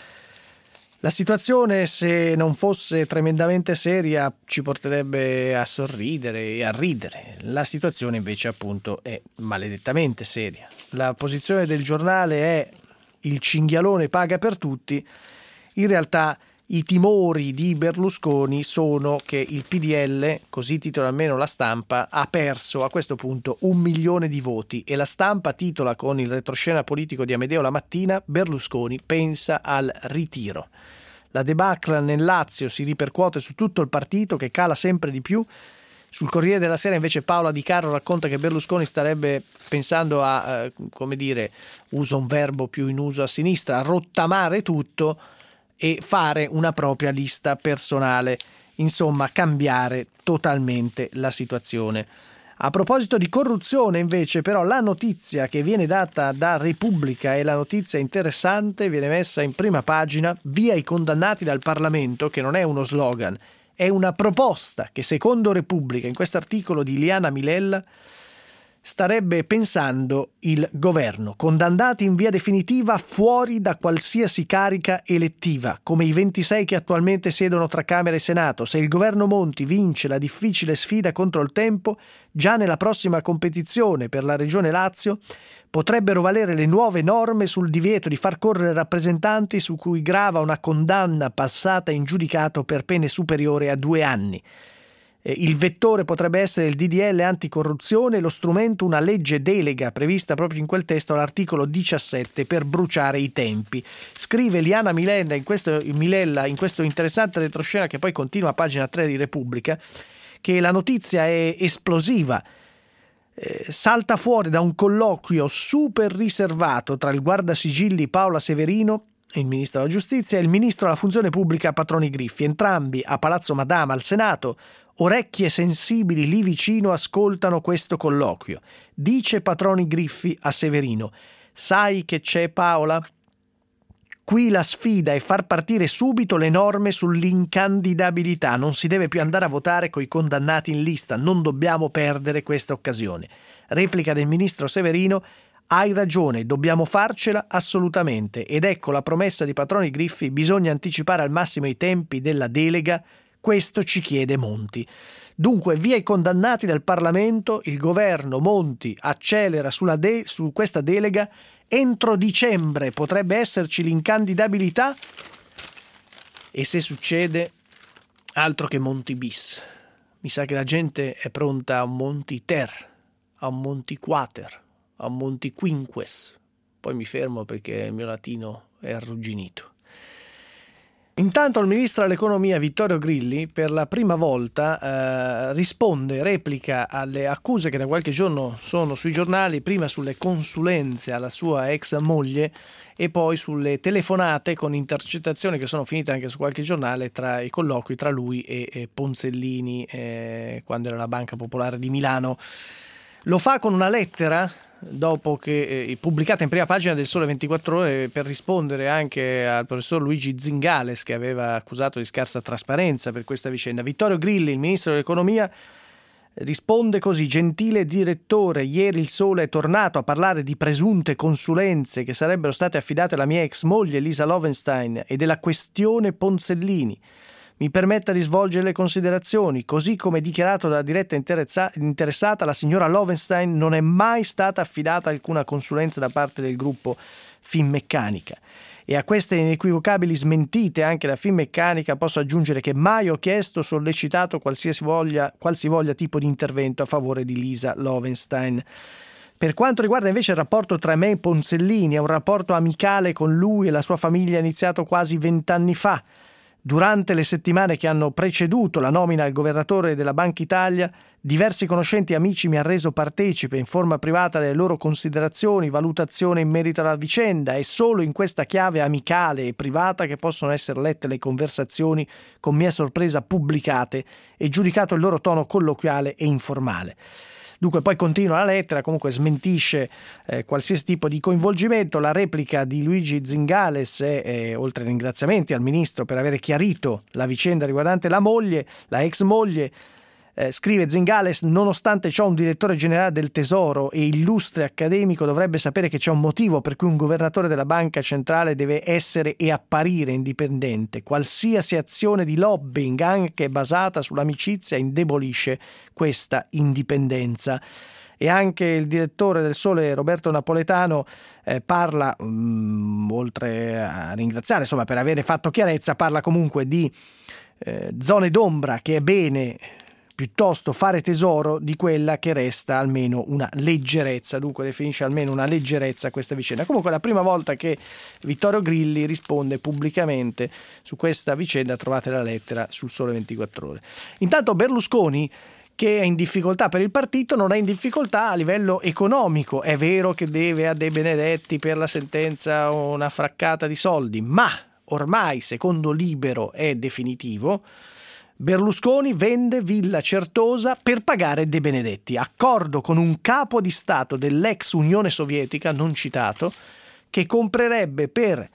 La situazione, se non fosse tremendamente seria, ci porterebbe a sorridere e a ridere. La situazione invece appunto è maledettamente seria. La posizione del giornale è: il cinghialone paga per tutti. In realtà i timori di Berlusconi sono che il P D L, così titola almeno la Stampa, ha perso a questo punto un milione di voti, e la Stampa titola con il retroscena politico di Amedeo La Mattina: "Berlusconi pensa al ritiro". La debacle nel Lazio si ripercuote su tutto il partito, che cala sempre di più. Sul Corriere della Sera invece Paola Di Carlo racconta che Berlusconi starebbe pensando a, eh, come dire, uso un verbo più in uso a sinistra, a rottamare tutto e fare una propria lista personale, insomma cambiare totalmente la situazione. A proposito di corruzione invece, però, la notizia che viene data da Repubblica è la notizia interessante, viene messa in prima pagina: "Via i condannati dal Parlamento", che non è uno slogan, è una proposta che secondo Repubblica, in questo articolo di Liana Milella, starebbe pensando il governo. Condannati in via definitiva fuori da qualsiasi carica elettiva, come i ventisei che attualmente siedono tra Camera e Senato. Se il governo Monti vince la difficile sfida contro il tempo, già nella prossima competizione per la Regione Lazio potrebbero valere le nuove norme sul divieto di far correre rappresentanti su cui grava una condanna passata in giudicato per pene superiori a due anni. Il vettore potrebbe essere il D D L anticorruzione, lo strumento una legge delega prevista proprio in quel testo all'articolo diciassette per bruciare i tempi. Scrive Liana Milella in questo, Milella in questo interessante retroscena, che poi continua a pagina tre di Repubblica, che la notizia è esplosiva. Eh, salta fuori da un colloquio super riservato tra il guardasigilli Paola Severino, il ministro della giustizia, e il ministro della funzione pubblica Patroni Griffi, entrambi a Palazzo Madama al Senato, Orecchie sensibili lì vicino ascoltano questo colloquio. Dice Patroni Griffi a Severino: sai che c'è, Paola? Qui la sfida è far partire subito le norme sull'incandidabilità. Non si deve più andare a votare coi condannati in lista. Non dobbiamo perdere questa occasione. Replica del ministro Severino: hai ragione, dobbiamo farcela assolutamente. Ed ecco la promessa di Patroni Griffi: bisogna anticipare al massimo i tempi della delega. Questo ci chiede Monti. Dunque, via i condannati dal Parlamento, il governo Monti accelera sulla de- su questa delega. Entro dicembre potrebbe esserci l'incandidabilità e se succede, altro che Monti bis. Mi sa che la gente è pronta a un Monti ter, a un Monti quater, a un Monti quinques. Poi mi fermo perché il mio latino è arrugginito. Intanto il ministro dell'economia Vittorio Grilli per la prima volta eh, risponde, replica alle accuse che da qualche giorno sono sui giornali, prima sulle consulenze alla sua ex moglie e poi sulle telefonate con intercettazioni che sono finite anche su qualche giornale tra i colloqui tra lui e, e Ponzellini eh, quando era la Banca Popolare di Milano. Lo fa con una lettera dopo che eh, pubblicata in prima pagina del Sole ventiquattro Ore per rispondere anche al professor Luigi Zingales, che aveva accusato di scarsa trasparenza per questa vicenda. Vittorio Grilli, il ministro dell'economia, risponde così: gentile direttore, ieri il Sole è tornato a parlare di presunte consulenze che sarebbero state affidate alla mia ex moglie Lisa Lovenstein e della questione Ponzellini. Mi permetta di svolgere le considerazioni. Così come dichiarato dalla diretta interessata, la signora Lovenstein non è mai stata affidata alcuna consulenza da parte del gruppo Finmeccanica. E a queste inequivocabili smentite anche da Finmeccanica posso aggiungere che mai ho chiesto o sollecitato qualsiasi voglia, qualsivoglia tipo di intervento a favore di Lisa Lovenstein. Per quanto riguarda invece il rapporto tra me e Ponzellini, è un rapporto amicale con lui e la sua famiglia iniziato quasi vent'anni fa. Durante le settimane che hanno preceduto la nomina al governatore della Banca Italia, diversi conoscenti e amici mi hanno reso partecipe in forma privata delle loro considerazioni, valutazioni in merito alla vicenda. È solo in questa chiave amicale e privata che possono essere lette le conversazioni con mia sorpresa pubblicate e giudicato il loro tono colloquiale e informale. Dunque poi continua la lettera, comunque smentisce eh, qualsiasi tipo di coinvolgimento. La replica di Luigi Zingales è, eh, oltre ai ringraziamenti al ministro per aver chiarito la vicenda riguardante la moglie, la ex moglie, eh, scrive Zingales: nonostante ciò un direttore generale del Tesoro e illustre accademico dovrebbe sapere che c'è un motivo per cui un governatore della banca centrale deve essere e apparire indipendente. Qualsiasi azione di lobbying, anche basata sull'amicizia, indebolisce questa indipendenza. E anche il direttore del Sole Roberto Napoletano eh, parla, mh, oltre a ringraziare insomma per avere fatto chiarezza, parla comunque di eh, zone d'ombra che è bene piuttosto fare tesoro di quella che resta almeno una leggerezza. Dunque definisce almeno una leggerezza questa vicenda. Comunque è la prima volta che Vittorio Grilli risponde pubblicamente su questa vicenda. Trovate la lettera sul Sole ventiquattro Ore. Intanto Berlusconi, che è in difficoltà per il partito, non è in difficoltà a livello economico. È vero che deve a De Benedetti per la sentenza una fraccata di soldi, ma ormai secondo Libero è definitivo. Berlusconi vende Villa Certosa per pagare De Benedetti, accordo con un capo di Stato dell'ex Unione Sovietica, non citato, che comprerebbe per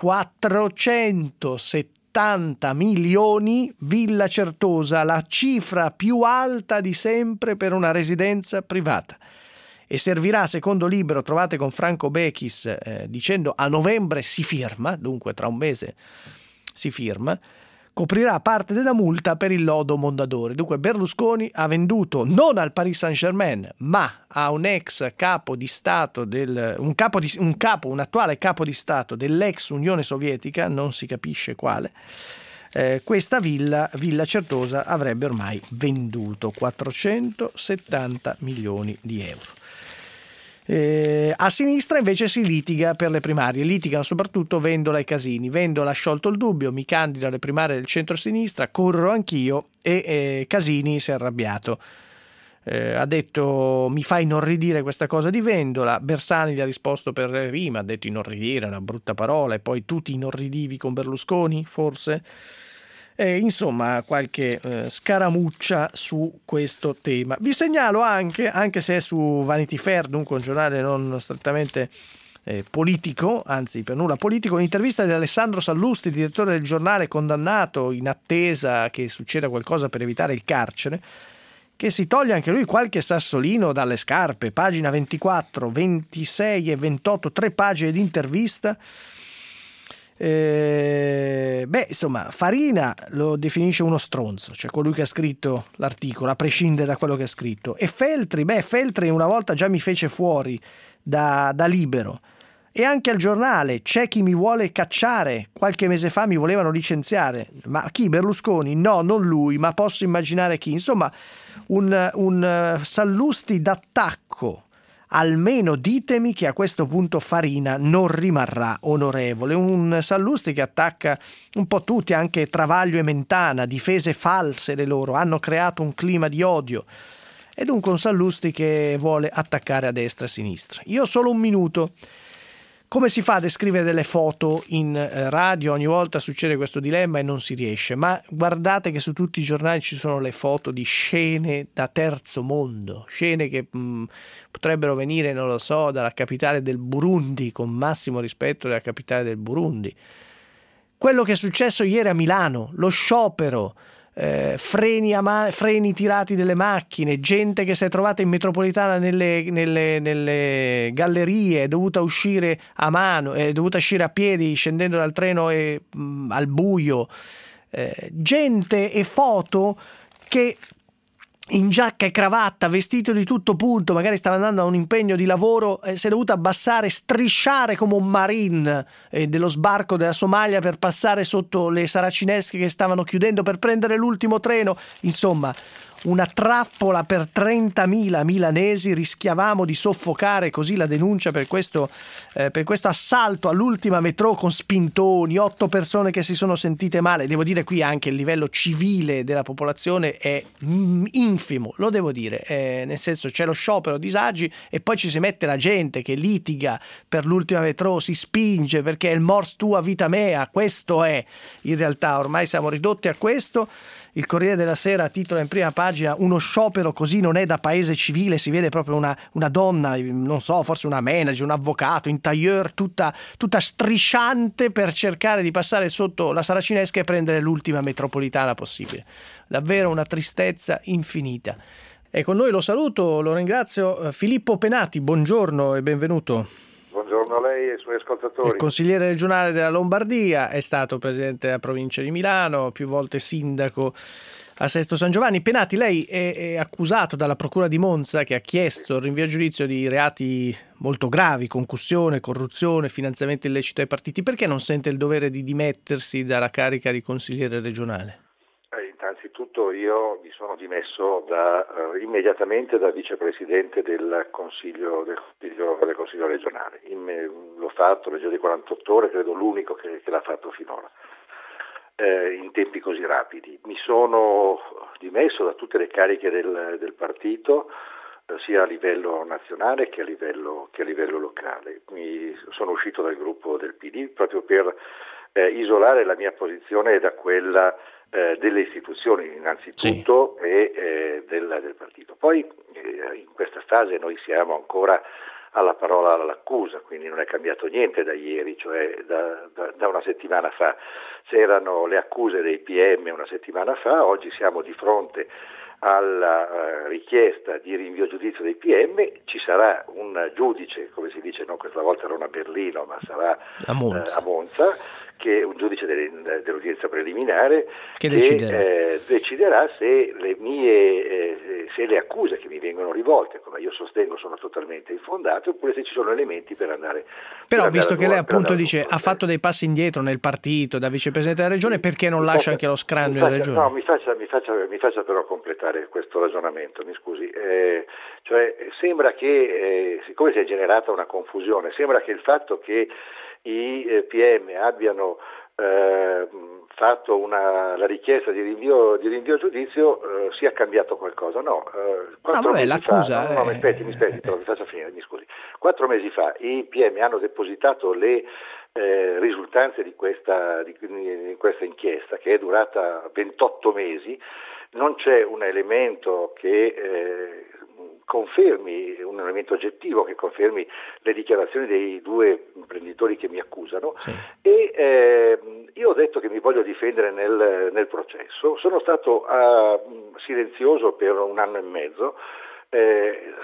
quattrocentosettanta milioni Villa Certosa, la cifra più alta di sempre per una residenza privata. E servirà, secondo Libero, trovate con Franco Bechis, eh, dicendo a novembre si firma, dunque tra un mese si firma, coprirà parte della multa per il lodo Mondadori. Dunque Berlusconi ha venduto non al Paris Saint-Germain, ma a un ex capo di Stato del un capo di un capo un attuale capo di Stato dell'ex Unione Sovietica, non si capisce quale. Eh, questa villa Villa Certosa avrebbe ormai venduto quattrocentosettanta milioni di euro. Eh, a sinistra invece si litiga per le primarie, litigano soprattutto Vendola e Casini. Vendola ha sciolto il dubbio: mi candido alle primarie del centro-sinistra, corro anch'io, e eh, Casini si è arrabbiato, eh, ha detto mi fa inorridire questa cosa di Vendola. Bersani gli ha risposto per rima, ha detto inorridire è una brutta parola, e poi tu ti inorridivi con Berlusconi forse. E, insomma, qualche eh, scaramuccia su questo tema. Vi segnalo anche, anche se è su Vanity Fair, dunque un giornale non strettamente eh, politico, anzi per nulla politico, un'intervista di Alessandro Sallusti, direttore del giornale, condannato in attesa che succeda qualcosa per evitare il carcere, che si toglie anche lui qualche sassolino dalle scarpe. Pagina ventiquattro, ventisei e ventotto, tre pagine di intervista. Eh, beh, insomma, Farina lo definisce uno stronzo, cioè colui che ha scritto l'articolo, a prescindere da quello che ha scritto. E Feltri, beh, Feltri una volta già mi fece fuori da, da Libero. E anche al giornale c'è chi mi vuole cacciare, qualche mese fa mi volevano licenziare. Ma chi? Berlusconi? No, non lui, ma posso immaginare chi. Insomma, un, un Sallusti d'attacco. Almeno ditemi che a questo punto Farina non rimarrà onorevole. Un Sallusti che attacca un po' tutti, anche Travaglio e Mentana, difese false le loro, hanno creato un clima di odio. E dunque un Sallusti che vuole attaccare a destra e a sinistra. Io ho solo un minuto. Come si fa a descrivere delle foto in radio? Ogni volta succede questo dilemma e non si riesce, ma guardate che su tutti i giornali ci sono le foto di scene da terzo mondo, scene che mh, potrebbero venire, non lo so, dalla capitale del Burundi, con massimo rispetto della capitale del Burundi. Quello che è successo ieri a Milano, lo sciopero, Eh, freni, a ma- freni tirati delle macchine, gente che si è trovata in metropolitana nelle, nelle, nelle gallerie, è dovuta uscire a mano, è dovuta uscire a piedi scendendo dal treno e, mh, al buio, eh, gente e foto che in giacca e cravatta, vestito di tutto punto, magari stava andando a un impegno di lavoro, eh, si è dovuta abbassare, strisciare come un marine eh, dello sbarco della Somalia per passare sotto le saracinesche che stavano chiudendo per prendere l'ultimo treno. Insomma, una trappola per trentamila milanesi. Rischiavamo di soffocare così la denuncia per questo, eh, per questo assalto all'ultima metro con spintoni, otto persone che si sono sentite male. Devo dire qui anche il livello civile della popolazione è infimo, lo devo dire, eh, nel senso c'è lo sciopero, disagi e poi ci si mette la gente che litiga per l'ultima metro, si spinge perché è il mors tua vita mea. Questo è in realtà, ormai siamo ridotti a questo. Il Corriere della Sera titola in prima pagina: uno sciopero così non è da paese civile. Si vede proprio una, una donna, non so, forse una manager, un avvocato in tailleur, tutta, tutta strisciante per cercare di passare sotto la saracinesca e prendere l'ultima metropolitana possibile. Davvero una tristezza infinita. E con noi, lo saluto, lo ringrazio, Filippo Penati, buongiorno e benvenuto. Buongiorno a lei e ai suoi ascoltatori. Il consigliere regionale della Lombardia, è stato presidente della provincia di Milano, più volte sindaco a Sesto San Giovanni. Penati, lei è, è accusato dalla procura di Monza, che ha chiesto il rinvio a giudizio di reati molto gravi, concussione, corruzione, finanziamento illecito ai partiti. Perché non sente il dovere di dimettersi dalla carica di consigliere regionale? Eh, innanzitutto io mi sono dimesso da, uh, immediatamente da vicepresidente del Consiglio, del Consiglio, del Consiglio regionale. In, l'ho fatto, legge di quarantotto ore, credo l'unico che, che l'ha fatto finora, eh, in tempi così rapidi. Mi sono dimesso da tutte le cariche del, del partito, eh, sia a livello nazionale che a livello, che a livello locale. Mi sono uscito dal gruppo del P D proprio per eh, isolare la mia posizione da quella Eh, delle istituzioni innanzitutto sì. e eh, del, del partito. Poi eh, in questa fase noi siamo ancora alla parola all'accusa, quindi non è cambiato niente da ieri, cioè da, da, da una settimana fa. C'erano le accuse dei P M una settimana fa, oggi siamo di fronte alla uh, richiesta di rinvio a giudizio dei P M, ci sarà un giudice, come si dice, no, questa volta non a Berlino, ma sarà a Monza, uh, a Monza che è un giudice dell'udienza preliminare che, che deciderà, eh, deciderà se le mie eh, se le accuse che mi vengono rivolte, come io sostengo, sono totalmente infondate, oppure se ci sono elementi per andare. Però per visto andare che lei appunto dice ha fatto dei passi indietro nel partito da vicepresidente della regione, perché non lascia anche lo scranno in regione? No, mi faccia, mi, faccia, mi faccia però completare questo ragionamento, mi scusi. Eh, cioè sembra che, eh, siccome si è generata una confusione, sembra che il fatto che i eh, P M abbiano eh, fatto una, la richiesta di rinvio, di rinvio a giudizio eh, sia cambiato qualcosa. No, eh, no vabbè, l'accusa fa, no, no, mi aspetti, mi aspetti, però mi faccia finire, mi scusi. Quattro mesi fa i P M hanno depositato le eh, risultanze di questa, di, di questa inchiesta, che è durata ventotto mesi, non c'è un elemento che eh, confermi, un elemento oggettivo che confermi le dichiarazioni dei due imprenditori che mi accusano, sì. e eh, io ho detto che mi voglio difendere nel, nel processo, sono stato uh, silenzioso per un anno e mezzo, eh,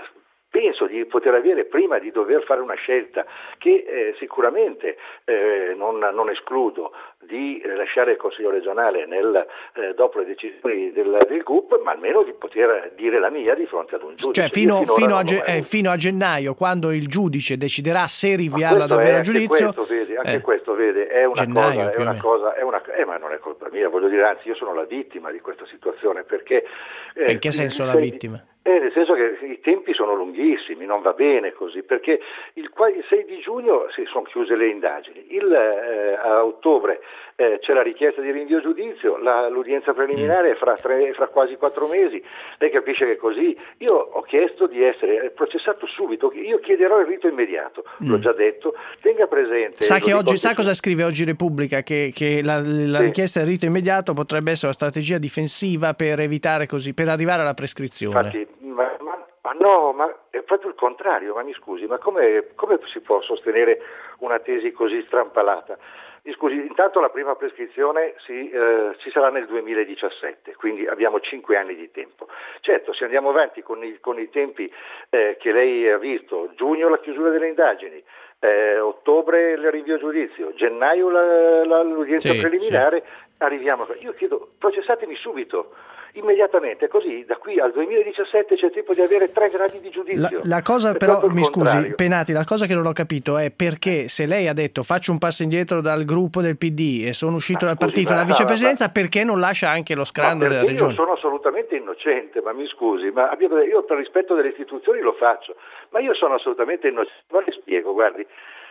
penso di poter avere, prima di dover fare una scelta che eh, sicuramente eh, non, non escludo, di eh, lasciare il Consiglio regionale nel, eh, dopo le decisioni del, del G U P, ma almeno di poter dire la mia di fronte ad un giudice. Cioè fino, fino, a, ge- eh, fino a gennaio, quando il giudice deciderà se rinviarla davvero a giudizio. Questo, vedi, anche eh, questo vede, è una gennaio, cosa, è una cosa, è una, eh, ma non è colpa mia, voglio dire, anzi io sono la vittima di questa situazione, perché... Eh, in che senso la vittima? Eh, nel senso che i tempi sono lunghissimi, non va bene così, perché il, il sei di giugno si sono chiuse le indagini, il, eh, a ottobre eh, c'è la richiesta di rinvio a giudizio, la, l'udienza preliminare è fra, tre, fra quasi quattro mesi, lei capisce che così, io ho chiesto di essere processato subito, io chiederò il rito immediato, mm. l'ho già detto, tenga presente... Sa, che oggi, sa cosa scrive oggi Repubblica? Che, che la, la sì. richiesta del rito immediato potrebbe essere una strategia difensiva per evitare così, per arrivare alla prescrizione. Infatti, Ma, ma, ma no, ma è proprio il contrario, ma mi scusi, ma come, come si può sostenere una tesi così strampalata? Mi scusi, intanto la prima prescrizione si, eh, ci sarà nel duemiladiciassette, quindi abbiamo cinque anni di tempo. Certo, se andiamo avanti con i, con i tempi eh, che lei ha visto, giugno la chiusura delle indagini, eh, ottobre il rinvio a giudizio, gennaio la, la, l'udienza sì, preliminare, sì. arriviamo. Io chiedo, processatemi subito. Immediatamente, così da qui al duemiladiciassette c'è tempo di avere tre gradi di giudizio. La, la cosa è però, mi contrario. scusi Penati, la cosa che non ho capito è perché se lei ha detto faccio un passo indietro dal gruppo del P D e sono uscito ma dal scusi, partito dalla vicepresidenza, ma, perché non lascia anche lo scranno della regione? Io sono assolutamente innocente, ma mi scusi, ma io per rispetto delle istituzioni lo faccio, ma io sono assolutamente innocente, ma le spiego, guardi,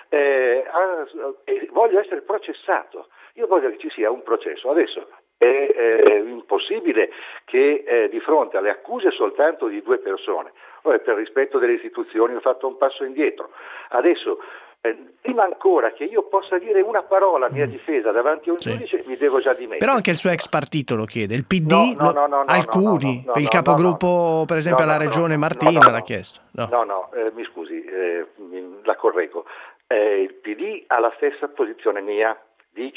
eh, eh, voglio essere processato, io voglio che ci sia un processo, adesso è eh, impossibile che eh, di fronte alle accuse soltanto di due persone, ora, per rispetto delle istituzioni ho fatto un passo indietro, adesso eh, prima ancora che io possa dire una parola a mia difesa davanti a un sì. giudice mi devo già dimettere. Però anche il suo ex partito lo chiede, il P D, no, no, no, no, alcuni, no, no, no, il capogruppo no, no, per esempio no, alla no, regione no, Martina no, no, l'ha chiesto. No, no, no eh, mi scusi, eh, la correggo, eh, il P D ha la stessa posizione mia, dice...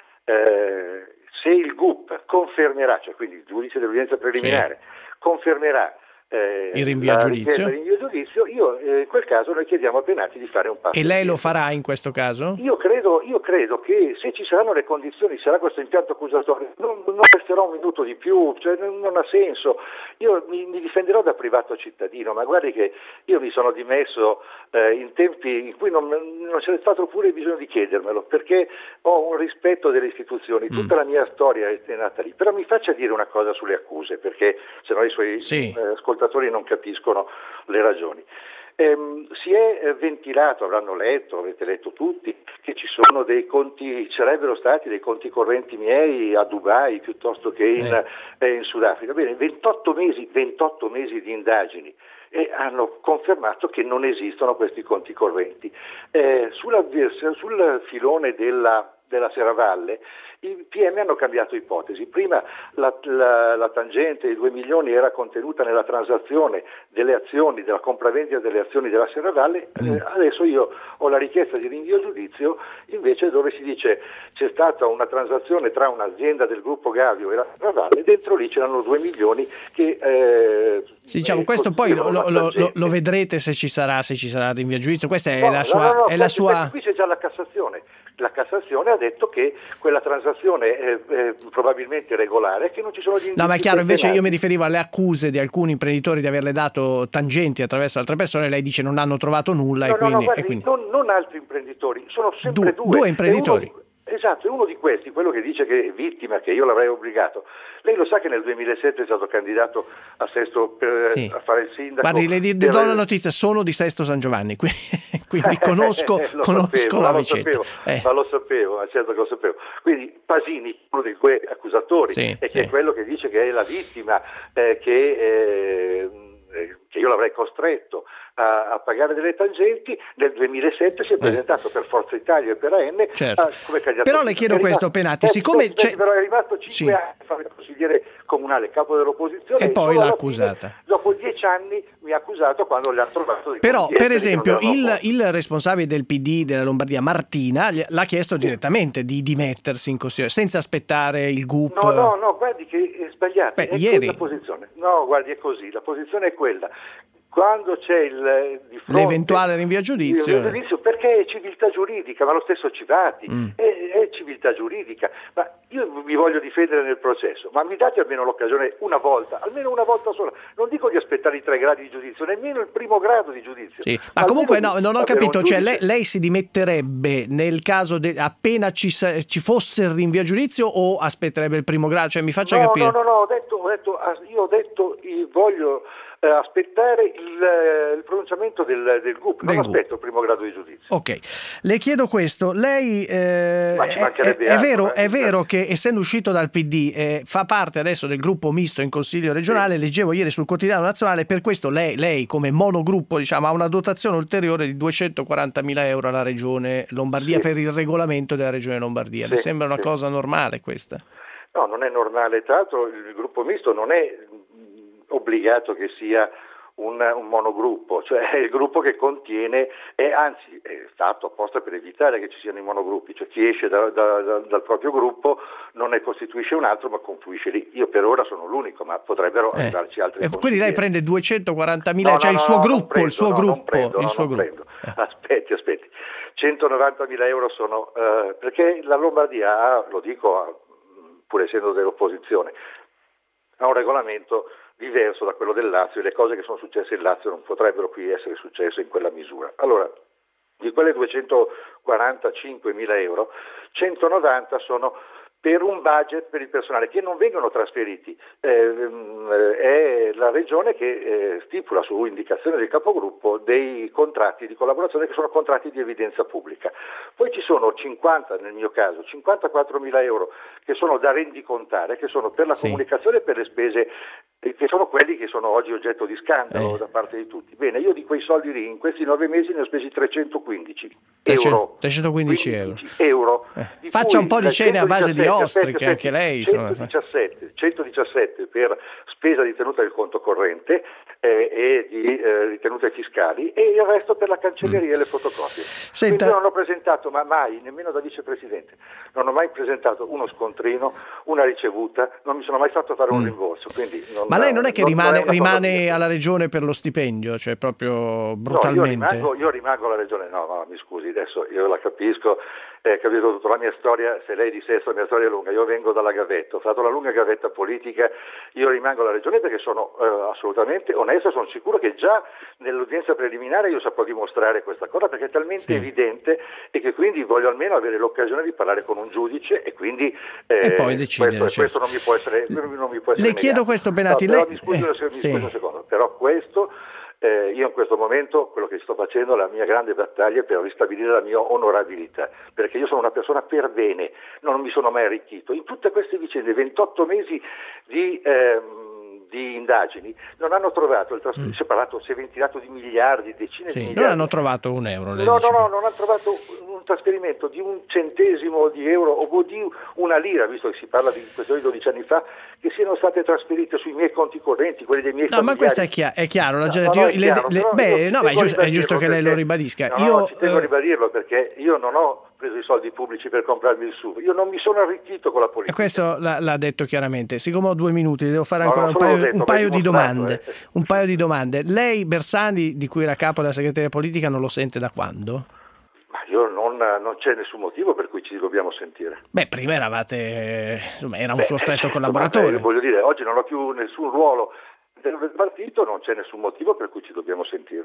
Eh, se il G U P confermerà, cioè quindi il giudice dell'udienza preliminare sì. confermerà eh, il rinvio a giudizio, rinvio a giudizio io eh, in quel caso noi chiediamo a Penati di fare un passo. E lei indietro. lo farà in questo caso? Io credo, io credo che se ci saranno le condizioni, sarà questo impianto accusatorio, non, non resterò un minuto di più, cioè non, non ha senso. Io mi, mi difenderò da privato cittadino, ma guardi che io mi sono dimesso eh, in tempi in cui non, non c'è stato pure bisogno di chiedermelo, perché ho un rispetto delle istituzioni, tutta mm. la mia storia è nata lì. Però mi faccia dire una cosa sulle accuse, perché se no i suoi sì. eh, ascoltatori non capiscono le ragioni. Ehm, si è eh, ventilato, avranno letto, avete letto tutti, che ci sono dei conti, sarebbero stati dei conti correnti miei a Dubai piuttosto che in, eh. Eh, in Sudafrica. Bene, ventotto mesi, ventotto mesi di indagini e hanno confermato che non esistono questi conti correnti. Eh, sulla, sul filone della della Serravalle, i P M hanno cambiato ipotesi. Prima la, la, la tangente, i due milioni, era contenuta nella transazione delle azioni, della compravendita delle azioni della Serravalle, mm. eh, adesso io ho la richiesta di rinvio a giudizio, invece dove si dice c'è stata una transazione tra un'azienda del gruppo Gavio e la Serravalle, dentro lì c'erano due milioni che... Eh, sì, diciamo, questo poi lo, lo, lo, lo vedrete se ci sarà, se ci sarà rinvio a giudizio, questa è no, la sua... No, no, no, è la sua... Qui c'è già la Cassazione. La Cassazione ha detto che quella transazione è, è probabilmente regolare, che non ci sono gli indizi. No, ma è chiaro, invece penali. Io mi riferivo alle accuse di alcuni imprenditori di averle dato tangenti attraverso altre persone, lei dice non hanno trovato nulla no, e quindi... No, no, guardi, e quindi... Non, non altri imprenditori, sono sempre du- due. Due imprenditori. Uno, esatto, e uno di questi, quello che dice che è vittima, che io l'avrei obbligato. Lei lo sa che nel duemilasette è stato candidato a Sesto per sì. a fare il sindaco. Guardi, le do per... una notizia, sono di Sesto San Giovanni, quindi, quindi conosco, conosco sapevo, la lo vicenda. Sapevo, eh. Ma lo sapevo, certo che lo sapevo. Quindi Pasini, uno dei quei accusatori, sì, e sì. che è quello che dice che è la vittima, eh, che... Eh, che io l'avrei costretto a, a pagare delle tangenti, nel duemilasette si è presentato eh. per Forza Italia e per A N certo. a, come candidato. Però le chiedo questo, Penati, eh, siccome c'è... però è rimasto cinque sì. anni a fare consigliere comunale, capo dell'opposizione, e poi l'ha alla accusata. Fine, dopo dieci anni mi ha accusato quando gli ha trovato dei Però per consiglieri esempio che non erano il, il responsabile del P D della Lombardia, Martina, gli- l'ha chiesto direttamente di dimettersi in consiglio senza aspettare il G U P. No, no, no, guardi che è sbagliato. Beh, è ieri... la posizione. No, guardi, è così, la posizione è quella. Quando c'è il di fronte l'eventuale rinvio a giudizio, rinvio a giudizio perché è civiltà giuridica, ma lo stesso Civati mm. è, è civiltà giuridica. Ma io mi voglio difendere nel processo, ma mi date almeno l'occasione una volta, almeno una volta sola. Non dico di aspettare i tre gradi di giudizio, nemmeno il primo grado di giudizio. Sì. Ma comunque no, non ho capito, cioè lei, lei si dimetterebbe nel caso de, appena ci, ci fosse il rinvio a giudizio o aspetterebbe il primo grado? Cioè mi faccia no, capire. No, no, no, ho detto, ho detto, io ho detto voglio eh, aspettare il, il pronunciamento del, del G U P, non del aspetto G U P. il primo grado di giudizio. Ok, le chiedo questo, lei eh, Ma ci è, è, è, altro, vero, eh. è vero che essendo uscito dal P D eh, fa parte adesso del gruppo misto in Consiglio regionale, sì. Leggevo ieri sul Quotidiano Nazionale, per questo lei, lei come monogruppo diciamo, ha una dotazione ulteriore di duecentoquarantamila euro alla Regione Lombardia sì. per il regolamento della Regione Lombardia. Sì, le sembra una sì. cosa normale questa? No, non è normale, tra l'altro il gruppo misto non è obbligato che sia un, un monogruppo, cioè è il gruppo che contiene, è, anzi è fatto apposta per evitare che ci siano i monogruppi, cioè chi esce da, da, da, dal proprio gruppo non ne costituisce un altro ma confluisce lì. Io per ora sono l'unico, ma potrebbero eh. arrivarci altri. E quindi lei prende duecentoquarantamila, no, cioè no, il suo no, gruppo, prendo, il suo no, gruppo, non prendo, il no, suo non gruppo. Eh. Aspetti, aspetti. centonovantamila euro sono, eh, perché la Lombardia ha, lo dico pur essendo dell'opposizione, ha un regolamento diverso da quello del Lazio e le cose che sono successe in Lazio non potrebbero qui essere successe in quella misura. Allora, di quelle duecentoquarantacinquemila euro, centonovanta sono per un budget per il personale che non vengono trasferiti, eh, è la regione che eh, stipula su indicazione del capogruppo dei contratti di collaborazione che sono contratti di evidenza pubblica. Poi ci sono cinquanta, nel mio caso, cinquantaquattromila euro che sono da rendicontare, che sono per la sì. comunicazione e per le spese, che sono quelli che sono oggi oggetto di scandalo eh. da parte di tutti. Bene, io di quei soldi lì in questi nove mesi ne ho spesi trecentoquindici euro. trecentoquindici euro. euro eh. Faccia un po' di cene a base di ostriche, anche lei. centodiciassette, centodiciassette per spesa di tenuta del conto corrente eh, e di eh, ritenute fiscali e il resto per la cancelleria mm. e le fotocopie. Senta... Quindi io non ho presentato, ma mai, nemmeno da vicepresidente, non ho mai presentato uno scontrino, una ricevuta, non mi sono mai fatto fare un mm. rimborso. Quindi non, ma lei non è che non, rimane, non è rimane alla regione per lo stipendio, cioè proprio brutalmente? No, io rimango, io rimango alla regione, no, no, mi scusi, adesso io la capisco, eh, capito tutta la mia storia, se lei dissesse la mia storia è lunga, io vengo dalla gavetta, ho fatto una lunga gavetta politica, io rimango alla regione perché sono eh, assolutamente onesto, sono sicuro che già nell'udienza preliminare io saprò dimostrare questa cosa perché è talmente sì. evidente e che quindi voglio almeno avere l'occasione di parlare con un giudice e quindi eh, e poi decidere, questo, certo. questo non mi può essere, non mi può essere le chiedo questo Penati, no, lei... mi scusi, eh, mi scusi sì. un secondo, però questo Eh, io in questo momento quello che sto facendo è la mia grande battaglia per ristabilire la mia onorabilità, perché io sono una persona per bene, non mi sono mai arricchito. In tutte queste vicende, ventotto mesi di, ehm, di indagini, non hanno trovato il trasferimento, mm. si è parlato, si è ventilato di miliardi, decine sì, di miliardi. Non hanno trovato un euro. No, no, no, non hanno trovato un trasferimento di un centesimo di euro o di una lira, visto che si parla di questioni di dodici anni fa, che siano state trasferite sui miei conti correnti, quelli dei miei no, familiari. ma questo è, chia- è chiaro, l'ha già no, detto. no, Io, le, chiaro, le, no, beh, no, ma è giusto, è giusto che lei lo ribadisca. No, io no, ci tengo a eh... ribadirlo perché io non ho preso i soldi pubblici per comprarmi il S U V, io non mi sono arricchito con la politica. E questo l'ha, l'ha detto chiaramente. Siccome ho due minuti, devo fare no, ancora un paio, detto, un paio di domande. Eh. Un paio di domande. Lei Bersani, di cui era capo della segreteria politica, non lo sente da quando? Ma io non, non c'è nessun motivo per cui ci dobbiamo sentire. Beh, prima eravate, insomma, era un Beh, suo stretto eh, collaboratore. Ma, voglio dire, oggi non ho più nessun ruolo del partito, non c'è nessun motivo per cui ci dobbiamo sentire.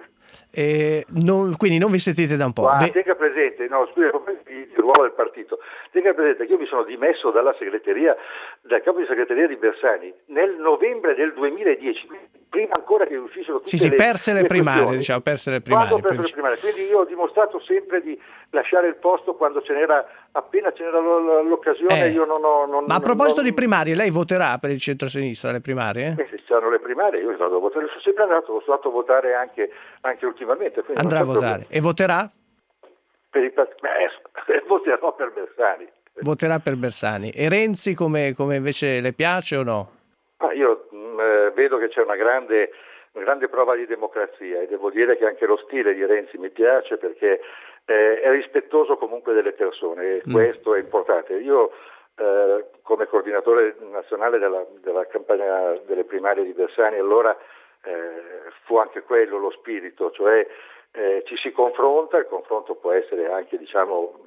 E non, quindi non vi sentite da un po'? Ma Ve... tenga presente, no, scusi, il ruolo del partito. Tenga presente che io mi sono dimesso dalla segreteria, dal capo di segreteria di Bersani nel novembre del duemiladieci. prima ancora che uscissero tutte sì, sì, le, perse le, le primarie, diciamo, perse le primarie. Quando perse le primarie. Quindi io ho dimostrato sempre di lasciare il posto quando ce n'era, appena ce n'era l'occasione, eh, io non ho... Non, ma a proposito non, di primarie, lei voterà per il centro-sinistra alle primarie? Eh, se ci saranno le primarie, io sono votare, sono sempre andato, sono andato a votare anche, anche ultimamente. Andrà a votare. E voterà? Per il, eh, voterò per Bersani. Voterà per Bersani. E Renzi come, come invece le piace o no? Ah, io mh, vedo che c'è una grande, una grande prova di democrazia e devo dire che anche lo stile di Renzi mi piace perché eh, è rispettoso comunque delle persone e mm. questo è importante. Io eh, come coordinatore nazionale della, della campagna delle primarie di Bersani allora eh, fu anche quello lo spirito, cioè eh, ci si confronta, il confronto può essere anche diciamo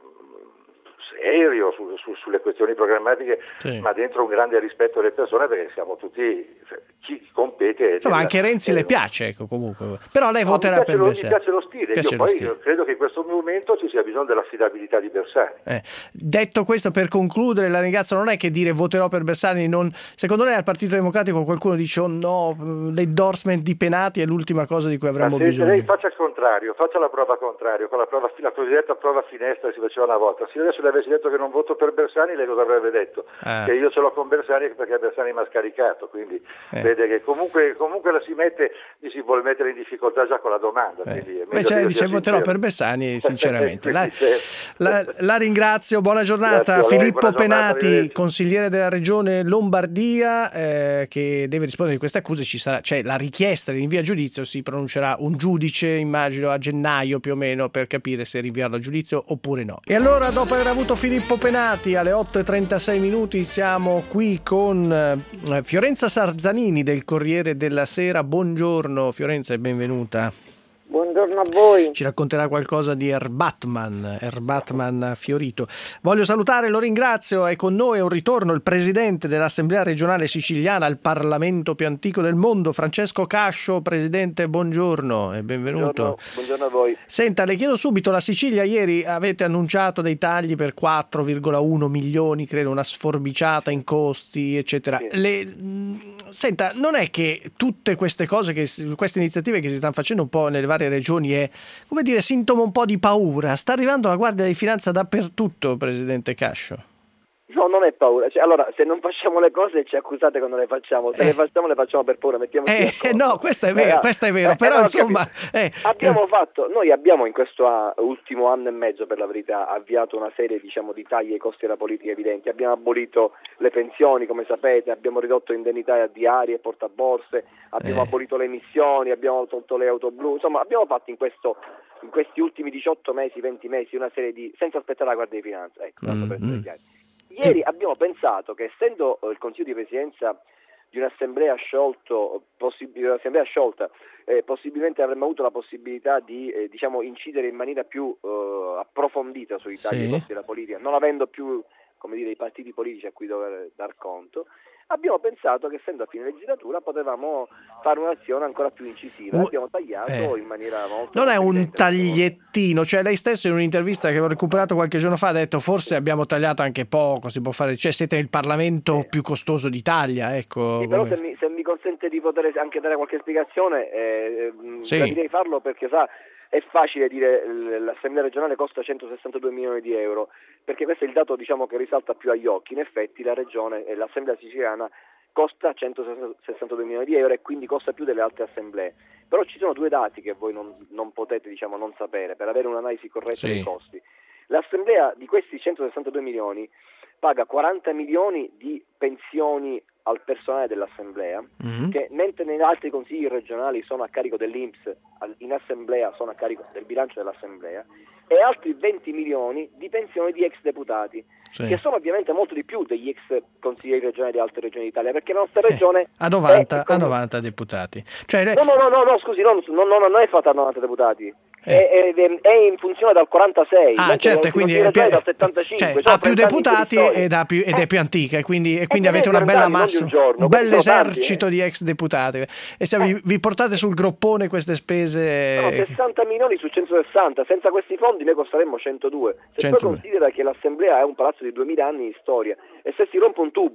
serio su, su, sulle questioni programmatiche, sì. ma dentro un grande rispetto delle persone perché siamo tutti, cioè, chi compete. Insomma, della, anche Renzi eh, le piace, ecco, comunque. Però lei no, voterà per lo, Bersani. Mi piace lo stile, piace io lo poi stile. credo che in questo momento ci sia bisogno dell'affidabilità di Bersani. Eh. Detto questo, per concludere, la ringrazio, non è che dire voterò per Bersani, non... secondo lei al Partito Democratico qualcuno dice oh no, l'endorsement di Penati è l'ultima cosa di cui avremmo ma se, bisogno. Se lei faccia il contrario, faccia la prova contrario, con la, prova, la cosiddetta prova finestra che si faceva una volta. Se io adesso le avessi detto che non voto per Bersani, lei cosa avrebbe detto? Eh. Che io ce l'ho con Bersani perché Bersani mi ha scaricato, quindi eh. vede che comunque, comunque la si mette, mi si vuole mettere in difficoltà già con la domanda. Eh. Invece lei dice voterò per Bersani sinceramente. la, la, la ringrazio, buona giornata. Grazie, Filippo buona Penati, giornata, consigliere della regione Lombardia, eh, che deve rispondere di queste accuse. Ci sarà, cioè la richiesta di rinvio a giudizio, si pronuncerà un giudice, immagino a gennaio più o meno, per capire se rinviarlo a giudizio oppure no. E allora, dopo aver avuto Filippo Penati, alle otto e trentasei minuti siamo qui con eh, Fiorenza Sarzanini del Corriere della Sera. Buongiorno Fiorenza e benvenuta. Buongiorno a voi. Ci racconterà qualcosa di Erbatman, Erbatman Fiorito. Voglio salutare, lo ringrazio, è con noi, è un ritorno, il presidente dell'Assemblea regionale siciliana al Parlamento più antico del mondo, Francesco Cascio. Presidente, buongiorno e benvenuto. Buongiorno, buongiorno a voi. Senta, le chiedo subito, la Sicilia ieri avete annunciato dei tagli per quattro virgola uno milioni, credo una sforbiciata in costi, eccetera. Sì. Le, senta, non è che tutte queste cose, che queste iniziative che si stanno facendo un po' nelle varie regioni è, come dire, sintomo un po' di paura? Sta arrivando la Guardia di Finanza dappertutto, presidente Cascio. No, non è paura. Cioè, allora, se non facciamo le cose ci accusate che non le facciamo. Se eh. le facciamo, le facciamo per paura. Mettiamoci eh, d'accordo. No, questo è vero, eh, questo è vero. Eh, però, insomma... Eh, abbiamo fatto... Noi abbiamo in questo ultimo anno e mezzo, per la verità, avviato una serie, diciamo, di tagli ai costi della politica evidenti. Abbiamo abolito le pensioni, come sapete, abbiamo ridotto indennità diarie e portaborse, abbiamo eh. abolito le emissioni, abbiamo tolto le auto blu. Insomma, abbiamo fatto in questo... in questi ultimi diciotto mesi, venti mesi, una serie di... senza aspettare la Guardia di Finanza. Ecco, tanto per essere chiari. Ieri sì. abbiamo pensato che, essendo il Consiglio di Presidenza di un'assemblea sciolto, possib- un'assemblea sciolta, eh, possibilmente avremmo avuto la possibilità di eh, diciamo incidere in maniera più eh, approfondita sui tagli ai costi della politica, non avendo più, come dire, i partiti politici a cui dover dar conto. Abbiamo pensato che, essendo a fine legislatura, potevamo fare un'azione ancora più incisiva. Uh, abbiamo tagliato eh. in maniera molto... Non è un tagliettino, cioè lei stesso in un'intervista che ho recuperato qualche giorno fa ha detto forse abbiamo tagliato anche poco, si può fare, cioè siete il Parlamento eh. più costoso d'Italia, ecco. Sì, però se mi, se mi consente di poter anche dare qualche spiegazione, eh, sì. direi farlo, perché sa... È facile dire l'Assemblea regionale costa centosessantadue milioni di euro, perché questo è il dato, diciamo, che risalta più agli occhi. In effetti la regione, l'Assemblea siciliana, costa centosessantadue milioni di euro e quindi costa più delle altre assemblee. Però ci sono due dati che voi non, non potete, diciamo, non sapere per avere un'analisi corretta sì. dei costi. L'Assemblea di questi centosessantadue milioni paga quaranta milioni di pensioni al personale dell'Assemblea, mm-hmm. che mentre negli altri consigli regionali sono a carico dell'I N P S, in Assemblea sono a carico del bilancio dell'Assemblea, e altri venti milioni di pensioni di ex deputati, sì. che sono ovviamente molto di più degli ex consiglieri regionali di altre regioni d'Italia, perché la nostra regione eh, a novanta, è, a novanta deputati. Cioè, no, no, no, no, no, scusi, non, non, non è fatta a novanta deputati. Eh. È, è, è in funzione dal quarantasei, ah, certo, quindi è più, dal settantacinque, cioè, ha più deputati ed, ha più, ed è più antica, e quindi, e quindi avete una bella massa, un, giorno, un bel esercito tanti, eh. di ex deputati, e se eh. vi, vi portate sul groppone queste spese. No, sessanta milioni su centosessanta, senza questi fondi noi costeremmo centodue. Se centodue. Poi considera che l'Assemblea è un palazzo di duemila anni di storia, e se si rompe un tubo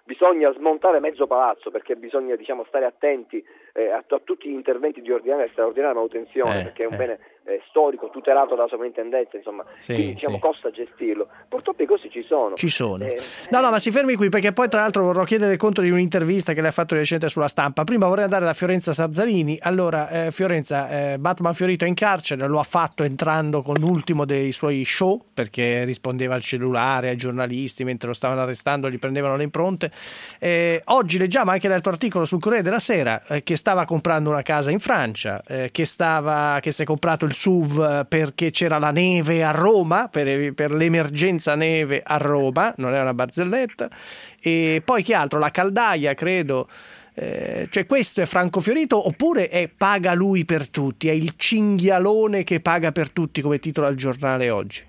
bisogna smontare mezzo palazzo, perché bisogna, diciamo, stare attenti eh, a, a tutti gli interventi di ordinaria e straordinaria manutenzione, eh, perché è un eh. bene eh, storico tutelato dalla sovrintendenza, insomma, sì, quindi diciamo sì. costa gestirlo. Purtroppo i costi ci sono. Ci sono. Eh, no, no, ma si fermi qui, perché poi tra l'altro vorrò chiedere conto di un'intervista che lei ha fatto recente sulla Stampa. Prima vorrei andare da Fiorenza Sarzalini. Allora, eh, Fiorenza, eh, Batman Fiorito è in carcere, lo ha fatto entrando con l'ultimo dei suoi show, perché rispondeva al cellulare, ai giornalisti, mentre lo stavano arrestando, gli prendevano le impronte. Eh, oggi leggiamo anche nel tuo articolo sul Corriere della Sera eh, che stava comprando una casa in Francia, eh, che, stava, che si è comprato il S U V perché c'era la neve a Roma, per, per l'emergenza neve a Roma, non è una barzelletta, e poi che altro? La caldaia, credo. Eh, cioè questo è Franco Fiorito, oppure è paga lui per tutti, è il cinghialone che paga per tutti, come titola il giornale oggi?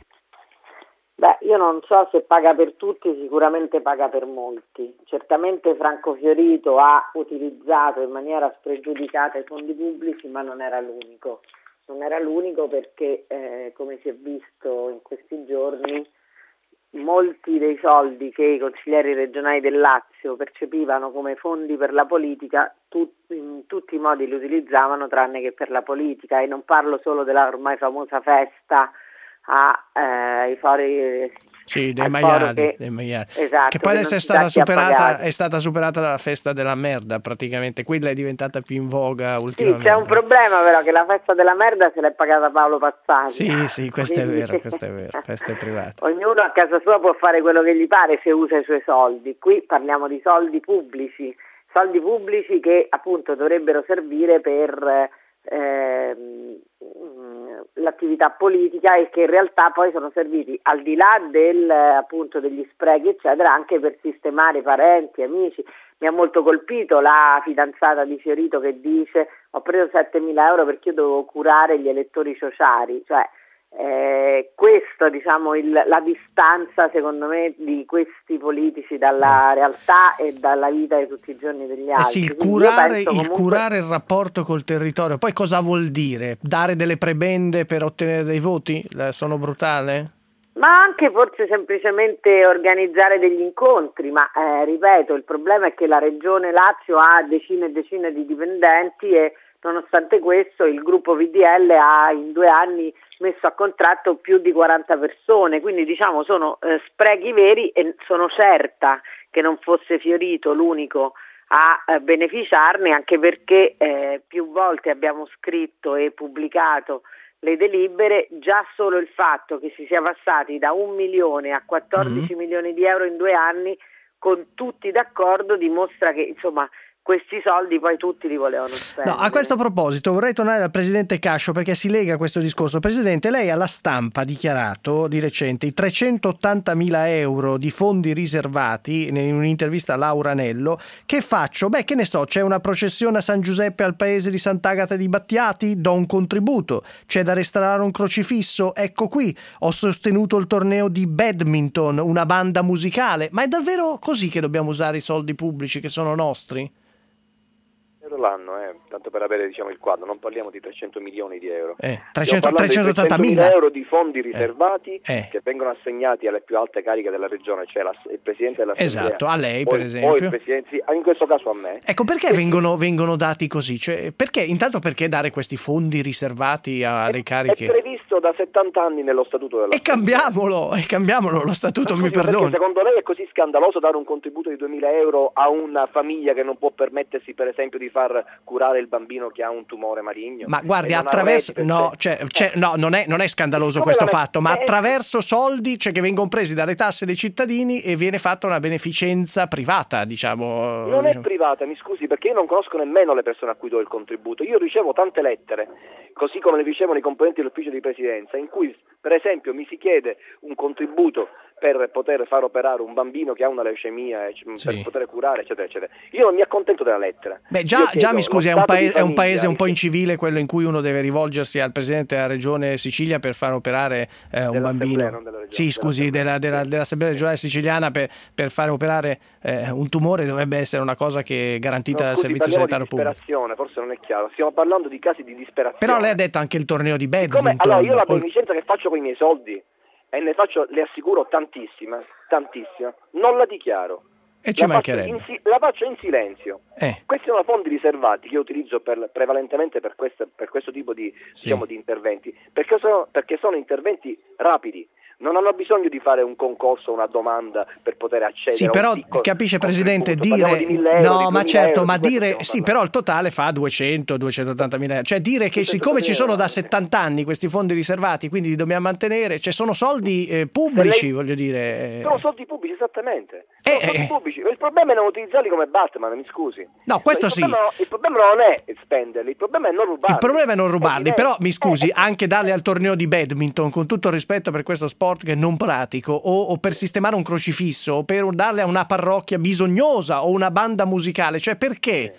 Beh, io non so se paga per tutti, sicuramente paga per molti. Certamente Franco Fiorito ha utilizzato in maniera spregiudicata i fondi pubblici, ma non era l'unico. Non era l'unico perché, eh, come si è visto in questi giorni, molti dei soldi che i consiglieri regionali del Lazio percepivano come fondi per la politica, tut- in tutti i modi li utilizzavano tranne che per la politica, e non parlo solo della ormai famosa festa ai eh, fori sì, dei maiali, che, dei maiali. Esatto, che poi adesso è stata superata è stata superata dalla festa della merda, praticamente quella è diventata più in voga ultimamente. Sì, c'è un problema però, che la festa della merda se l'è pagata Paolo Pazzani. Sì, sì, questo Quindi... è vero, questo è vero, feste private. Ognuno a casa sua può fare quello che gli pare se usa i suoi soldi. Qui parliamo di soldi pubblici, soldi pubblici che appunto dovrebbero servire per eh, l'attività politica, e che in realtà poi sono serviti, al di là del appunto degli sprechi eccetera, anche per sistemare parenti, amici. Mi ha molto colpito la fidanzata di Fiorito che dice: ho preso settemila euro perché io dovevo curare gli elettori sociali. Cioè eh, questo, diciamo, il, la distanza secondo me di questi politici dalla realtà e dalla vita di tutti i giorni degli altri. Eh sì, il curare, il comunque... curare il rapporto col territorio. Poi cosa vuol dire? Dare delle prebende per ottenere dei voti? Sono brutale? Ma anche forse semplicemente organizzare degli incontri, ma eh, ripeto, il problema è che la Regione Lazio ha decine e decine di dipendenti, e nonostante questo il gruppo V D L ha in due anni messo a contratto più di quaranta persone, quindi diciamo sono eh, sprechi veri, e sono certa che non fosse Fiorito l'unico a eh, beneficiarne, anche perché eh, più volte abbiamo scritto e pubblicato le delibere. Già solo il fatto che si sia passati da un milione a quattordici mm-hmm. milioni di euro in due anni, con tutti d'accordo, dimostra che insomma questi soldi poi tutti li volevano spendere. No, a questo proposito vorrei tornare dal Presidente Cascio, perché si lega a questo discorso. Presidente, lei alla Stampa ha dichiarato di recente i trecentottantamila euro di fondi riservati in un'intervista a Laura Anello. Che faccio? Beh, che ne so, c'è una processione a San Giuseppe al paese di Sant'Agata di Battiati? Do un contributo. C'è da restaurare un crocifisso? Ecco qui, ho sostenuto il torneo di badminton, una banda musicale. Ma è davvero così che dobbiamo usare i soldi pubblici che sono nostri? L'anno, eh, tanto per avere, diciamo, il quadro, non parliamo di trecento milioni di euro, eh, trecentottantamila euro di fondi riservati eh, eh. che vengono assegnati alle più alte cariche della regione, cioè la, il Presidente dell'Assemblea. Esatto, a lei poi, per esempio. Poi il sì, in questo caso a me. Ecco, perché e vengono, vengono dati così? Cioè, perché, intanto perché dare questi fondi riservati alle è, cariche? È previsto da settanta anni nello Statuto della E cambiamolo, e cambiamolo lo Statuto, mi perdoni. Secondo lei è così scandaloso dare un contributo di duemila euro a una famiglia che non può permettersi per esempio di far curare il bambino che ha un tumore maligno? Ma guardi, attraverso no, cioè, cioè, no, non è, non è scandaloso questo fatto, ma attraverso soldi, cioè, che vengono presi dalle tasse dei cittadini, e viene fatta una beneficenza privata, diciamo. Non diciamo. È privata, mi scusi, perché io non conosco nemmeno le persone a cui do il contributo. Io ricevo tante lettere, così come le ricevono i componenti dell'ufficio di presidenza, in cui per esempio mi si chiede un contributo per poter far operare un bambino che ha una leucemia, sì. per poter curare, eccetera, eccetera. Io non mi accontento della lettera. Beh, già, già mi scusi, è un, paese, è un paese un po' incivile quello in cui uno deve rivolgersi al Presidente della Regione Sicilia per far operare eh, un bambino. Non della regione, sì, scusi, della, della, dell'Assemblea regionale siciliana per, per fare operare eh, un tumore dovrebbe essere una cosa che è garantita no, dal scusi, Servizio Sanitario Pubblico. Forse non è chiaro, stiamo parlando di casi di disperazione. Però lei ha detto anche il torneo di badminton. Come, allora io la beneficenza che faccio con i miei soldi, e ne faccio, le assicuro, tantissima, tantissima, non la dichiaro. E ci la, faccio mancherebbe. in, la faccio in silenzio. Eh. Questi sono fondi riservati che io utilizzo per, prevalentemente per, questa, per questo tipo di, sì. diciamo, di interventi, perché sono, perché sono interventi rapidi. Non hanno bisogno di fare un concorso, una domanda per poter accedere. Sì, a un però piccolo capisce Presidente Parliamo dire di mille euro, no, di ma certo, euro, ma di dire sì, parlando. però il totale fa duecento duecentottantamila euro. Cioè dire che siccome ci sono da settanta anni questi fondi riservati, quindi li dobbiamo mantenere, cioè sono soldi eh, pubblici, lei... voglio dire. Sono soldi pubblici, esattamente. Eh, Sono soldi eh. pubblici. Il problema è non utilizzarli come Batman, mi scusi. No, questo il sì. Problema, il problema non è spenderli, il problema è non rubarli. Il problema è non rubarli, eh, però mi scusi, eh, anche darli al torneo di badminton, con tutto il rispetto per questo sport che non pratico, o, o per sistemare un crocifisso, o per darle a una parrocchia bisognosa o una banda musicale, cioè perché?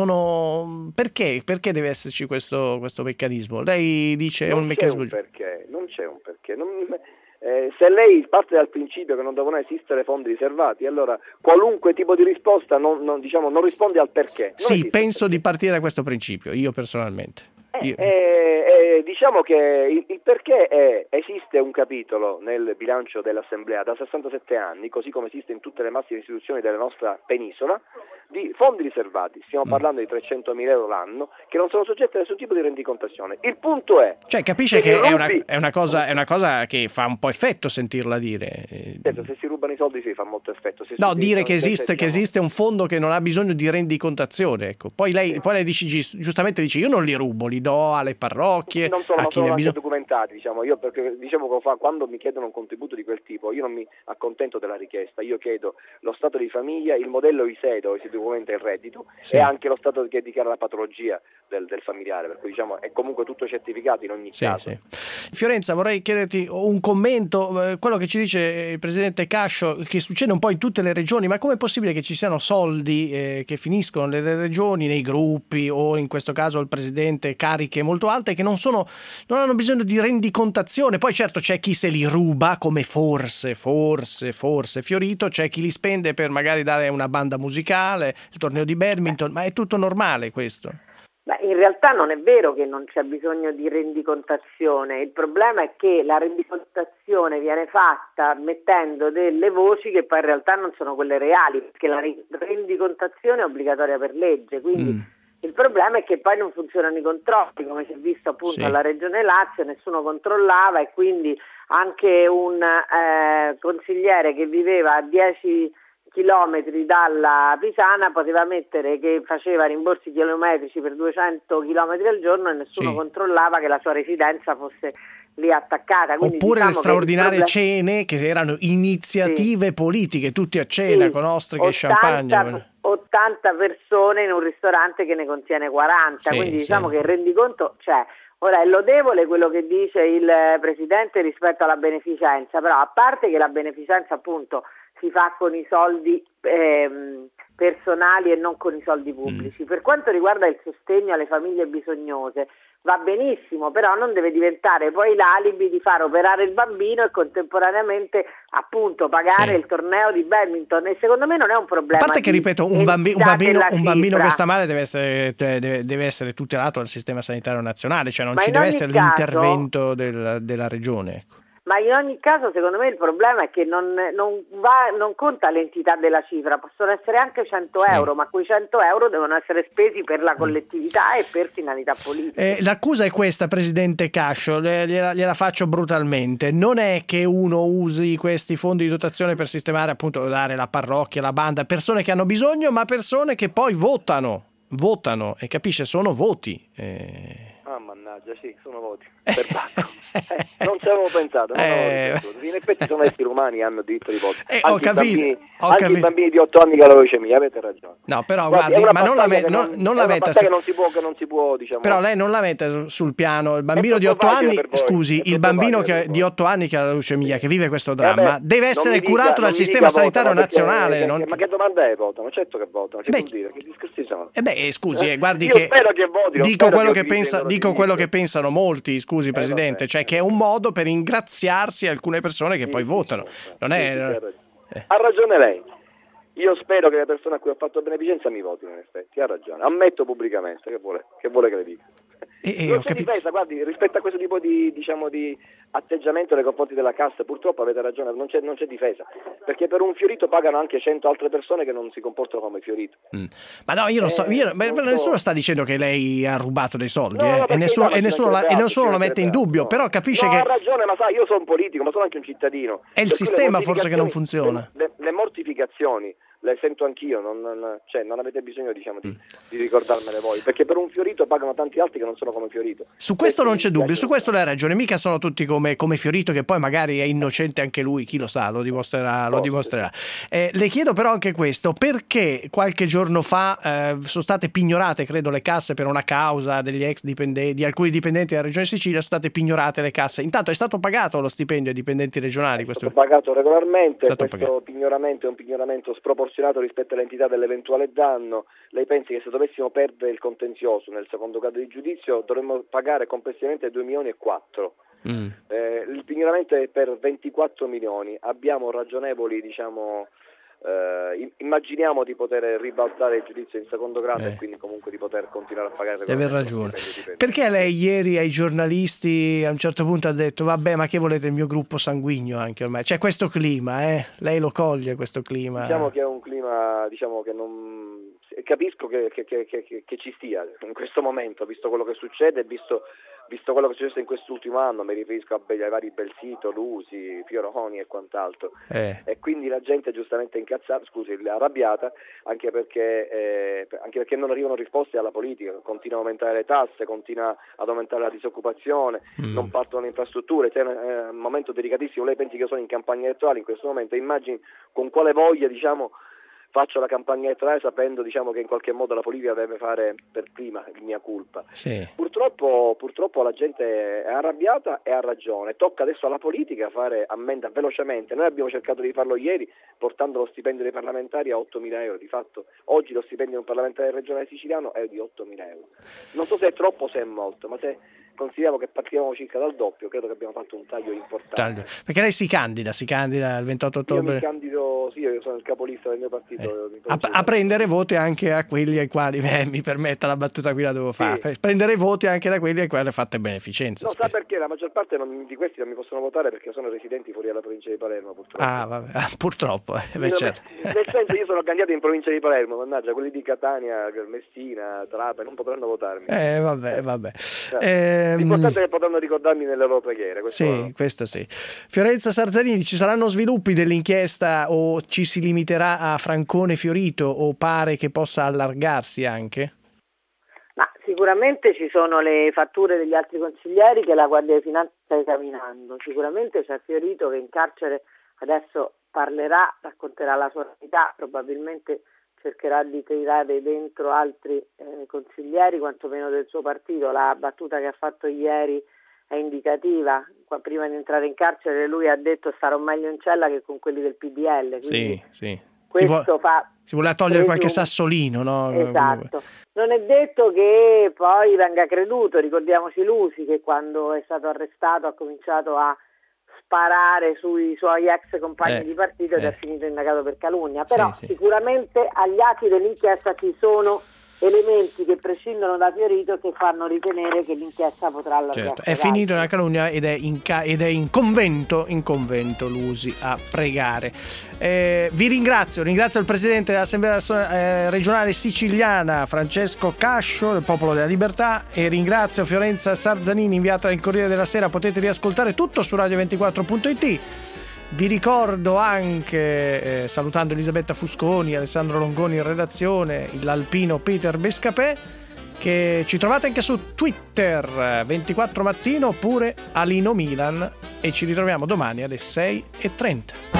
Sono perché? Perché deve esserci questo, questo meccanismo? Lei dice è un meccanismo giusto. Perché? Non c'è un perché. Non, eh, se lei parte dal principio che non devono esistere fondi riservati, allora qualunque tipo di risposta non, non, diciamo, non risponde al perché. Non sì, penso di partire da questo principio, io personalmente. Eh, eh, eh, diciamo che il, il perché è, esiste un capitolo nel bilancio dell'Assemblea da sessantasette anni, così come esiste in tutte le massime istituzioni della nostra penisola, di fondi riservati. Stiamo parlando di trecentomila euro l'anno che non sono soggetti a nessun tipo di rendicontazione. Il punto è, cioè capisce che, che rubi... è, una, è, una cosa, è una cosa che fa un po' effetto sentirla dire. Certo, se si rubano i soldi si fa molto effetto. Se no, dire che esiste, diciamo... che esiste un fondo che non ha bisogno di rendicontazione, ecco. Poi lei, sì. poi lei dice, giustamente dice io non li rubo, li do alle parrocchie, non sono, a non chi ne ha bisogno. documentati, diciamo. Io perché dicevo che fa, quando mi chiedono un contributo di quel tipo, io non mi accontento della richiesta, io chiedo lo stato di famiglia, il modello I S E E dove si documenta il reddito, sì. e anche lo stato che dichiara la patologia del, del familiare, per cui diciamo è comunque tutto certificato in ogni sì, caso. Sì. Fiorenza, vorrei chiederti un commento, eh, quello che ci dice il Presidente Cascio, che succede un po' in tutte le regioni, ma com'è possibile che ci siano soldi eh, che finiscono nelle regioni, nei gruppi o in questo caso il Presidente cariche molto alte che non sono, non hanno bisogno di rendicontazione? Poi certo c'è chi se li ruba, come forse, forse, forse Fiorito, c'è chi li spende per magari dare una banda musicale, il torneo di badminton, ma è tutto normale questo? Beh, in realtà non è vero che non c'è bisogno di rendicontazione, il problema è che la rendicontazione viene fatta mettendo delle voci che poi in realtà non sono quelle reali, perché la rendicontazione è obbligatoria per legge, quindi mm. il problema è che poi non funzionano i controlli, come si è visto appunto sì. alla Regione Lazio, nessuno controllava e quindi anche un eh, consigliere che viveva a dieci chilometri dalla Pisana poteva mettere che faceva rimborsi chilometrici per duecento chilometri al giorno e nessuno sì. controllava che la sua residenza fosse lì attaccata. Quindi oppure diciamo le straordinarie problem- cene che erano iniziative sì. politiche, tutti a cena sì. con ostriche e champagne. ottanta persone in un ristorante che ne contiene quaranta, sì, quindi sì. diciamo che il rendiconto c'è. Ora è lodevole quello che dice il Presidente rispetto alla beneficenza, però a parte che la beneficenza appunto si fa con i soldi ehm, personali e non con i soldi pubblici. Mm. Per quanto riguarda il sostegno alle famiglie bisognose va benissimo, però non deve diventare poi l'alibi di far operare il bambino e contemporaneamente appunto pagare sì. il torneo di badminton, e secondo me non è un problema. A parte che ripeto, un, bambi- un bambino, un bambino che sta male deve essere, deve, deve essere tutelato dal sistema sanitario nazionale, cioè non Ma ci deve essere caso, l'intervento del, della regione, ecco. Ma in ogni caso secondo me il problema è che non, non, va, non conta l'entità della cifra, possono essere anche cento sì. euro, ma quei cento euro devono essere spesi per la collettività e per finalità politiche. Eh, l'accusa è questa, Presidente Cascio, gliela, gliela faccio brutalmente, non è che uno usi questi fondi di dotazione per sistemare, appunto, dare la parrocchia, la banda, persone che hanno bisogno, ma persone che poi votano, votano, e capisce, sono voti. Eh... Ah, mannaggia, sì, sono voti. Per Bacco. Eh, non ci avevo pensato. Non eh... avevo in effetti sono esseri umani, hanno diritto di voto. Eh, anche ho capito, i bambini, ho anche capito. i bambini di otto anni che hanno la leucemia, avete ragione. No, però guardi, guardi, ma non la, me- non, non, non la metta su... che non si può, che non si può, diciamo. Però lei non la mette sul piano. Il bambino di otto anni, scusi, il bambino che, di otto anni che ha la leucemia, che vive questo dramma, eh beh, deve essere curato dica, dal sistema sanitario votano, nazionale. Perché, non... Ma che domanda è votano? Certo che votano, che beh, vuol dire? Che discorsi sono? Eh beh, scusi, eh, guardi Io che, spero che votino, dico quello che, che pensa, dico quello che pensano molti, scusi, Presidente, eh, cioè che è un modo per ingraziarsi alcune persone che sì, poi sì, votano. Sì, non è, sì, non... Eh. Ha ragione lei. Io spero che le persone a cui ho fatto beneficenza mi votino, in effetti, ha ragione. Ammetto pubblicamente, che vuole che, vuole che le dica. E, e non ho c'è capito. difesa, guardi, rispetto a questo tipo di, diciamo, di atteggiamento nei confronti della cassa, purtroppo avete ragione, non c'è, non c'è difesa, perché per un Fiorito pagano anche cento altre persone che non si comportano come Fiorito. Mm. Ma no, io lo so, Eh, io, beh, non so. nessuno sta dicendo che lei ha rubato dei soldi, No, eh, no, e perché nessuno, no, e nessuno, la- e altro, nessuno lo ci mette in mancherebbe dubbio, altro. però capisce No, che ha ragione, ma sai, io sono un politico, ma sono anche un cittadino. è il Per cui le sistema forse che non mortificazioni- funziona. Le, le, le mortificazioni le sento anch'io, non, non, cioè, non avete bisogno, diciamo, di, di ricordarmele voi, perché per un Fiorito pagano tanti altri che non sono come Fiorito. Su questo non mi c'è dubbio, dispiace. su questo lei ha ragione, mica sono tutti come, come Fiorito, che poi magari è innocente anche lui, chi lo sa, lo dimostrerà. Lo Oh, dimostrerà. Eh, le chiedo però anche questo, perché qualche giorno fa eh, sono state pignorate, credo, le casse per una causa degli ex dipendenti, di alcuni dipendenti della Regione Sicilia, sono state pignorate le casse. Intanto è stato pagato lo stipendio ai dipendenti regionali? È Questo... stato pagato regolarmente, È stato questo pagato. pignoramento è un pignoramento sproporzionato rispetto all'entità dell'eventuale danno. Lei pensi che se dovessimo perdere il contenzioso nel secondo grado di giudizio dovremmo pagare complessivamente due milioni e quattro. Mm. Eh, il pignoramento è per ventiquattro milioni, abbiamo ragionevoli, diciamo, eh, immaginiamo di poter ribaltare il giudizio in secondo grado Eh. e quindi comunque di poter continuare a pagare. Deve aver ragione. Dipende, dipende. Perché lei ieri ai giornalisti a un certo punto ha detto vabbè, ma che volete, il mio gruppo sanguigno anche ormai, c'è questo clima, eh? Lei lo coglie questo clima? Diciamo che è un clima, diciamo che non capisco che, che, che, che, che ci stia in questo momento, visto quello che succede, visto, visto quello che è successo in quest'ultimo anno, mi riferisco a, ai vari Belsito, Lusi, Fioroni e quant'altro. Eh. E quindi la gente è giustamente incazzata, scusi, arrabbiata, anche perché, eh, anche perché non arrivano risposte alla politica, continua a aumentare le tasse, continua ad aumentare la disoccupazione, Mm. non partono le infrastrutture, cioè, è un momento delicatissimo. Lei pensi che sono in campagna elettorale in questo momento, immagini con quale voglia, diciamo, faccio la campagna elettorale sapendo, diciamo, che in qualche modo la politica deve fare per prima il mia colpa. Sì. Purtroppo, purtroppo la gente è arrabbiata e ha ragione, tocca adesso alla politica fare ammenda velocemente. Noi abbiamo cercato di farlo ieri portando lo stipendio dei parlamentari a ottomila euro, di fatto oggi lo stipendio di un parlamentare regionale siciliano è di ottomila euro. Non so se è troppo o se è molto, ma se consideriamo che partiamo circa dal doppio, credo che abbiamo fatto un taglio importante. Taglio. Perché lei si candida, si candida il ventotto ottobre. Io mi candido, sì, io sono il capolista del mio partito. Eh. A, a prendere voti anche a quelli ai quali, eh, mi permetta la battuta qui la devo fare, Sì. prendere voti anche da quelli ai quali fate beneficenza. No, sa perché la maggior parte non, di questi non mi possono votare perché sono residenti fuori dalla provincia di Palermo, purtroppo. Ah, vabbè. Ah, purtroppo, eh, beh, Io- certo. Nel senso, io sono candidato in provincia di Palermo, mannaggia, quelli di Catania, Messina, Trapani non potranno votarmi. Eh, vabbè, vabbè. Eh, Ehm, L'importante è che potranno ricordarmi nelle loro preghiere. Questo Sì, questo sì. Fiorenza Sarzanini, ci saranno sviluppi dell'inchiesta o ci si limiterà a Francone Fiorito o pare che possa allargarsi anche? Ma sicuramente ci sono le fatture degli altri consiglieri che la Guardia di Finanza sta esaminando, sicuramente c'è Fiorito che in carcere adesso parlerà, racconterà la sua verità, probabilmente cercherà di tirare dentro altri eh, consiglieri, quantomeno del suo partito. La battuta che ha fatto ieri è indicativa, qua, prima di entrare in carcere lui ha detto starò meglio in cella che con quelli del P D L, quindi Sì, sì. questo si, vuole, fa... si vuole togliere presumo, qualche sassolino, no? Esatto. Non è detto che poi venga creduto, ricordiamoci Lusi che quando è stato arrestato ha cominciato a sparare sui suoi ex compagni Eh, di partito ed eh. è finito indagato per calunnia, però Sì, sì. sicuramente agli atti dell'inchiesta ci sono elementi che prescindono da Fiorito e che fanno ritenere che l'inchiesta potrà allargarsi. Certo. È ad finito altri. nella calunnia ed è in, ca- ed è in convento, in convento Lusi a pregare. Eh, vi ringrazio, ringrazio il presidente dell'Assemblea eh, regionale siciliana Francesco Cascio del Popolo della Libertà e ringrazio Fiorenza Sarzanini, inviata del Corriere della Sera. Potete riascoltare tutto su radio ventiquattro punto it. Vi ricordo anche, eh, salutando Elisabetta Fusconi, Alessandro Longoni in redazione, l'alpino Peter Bescapè, che ci trovate anche su Twitter ventiquattro mattino oppure Alino Milan, e ci ritroviamo domani alle sei e trenta.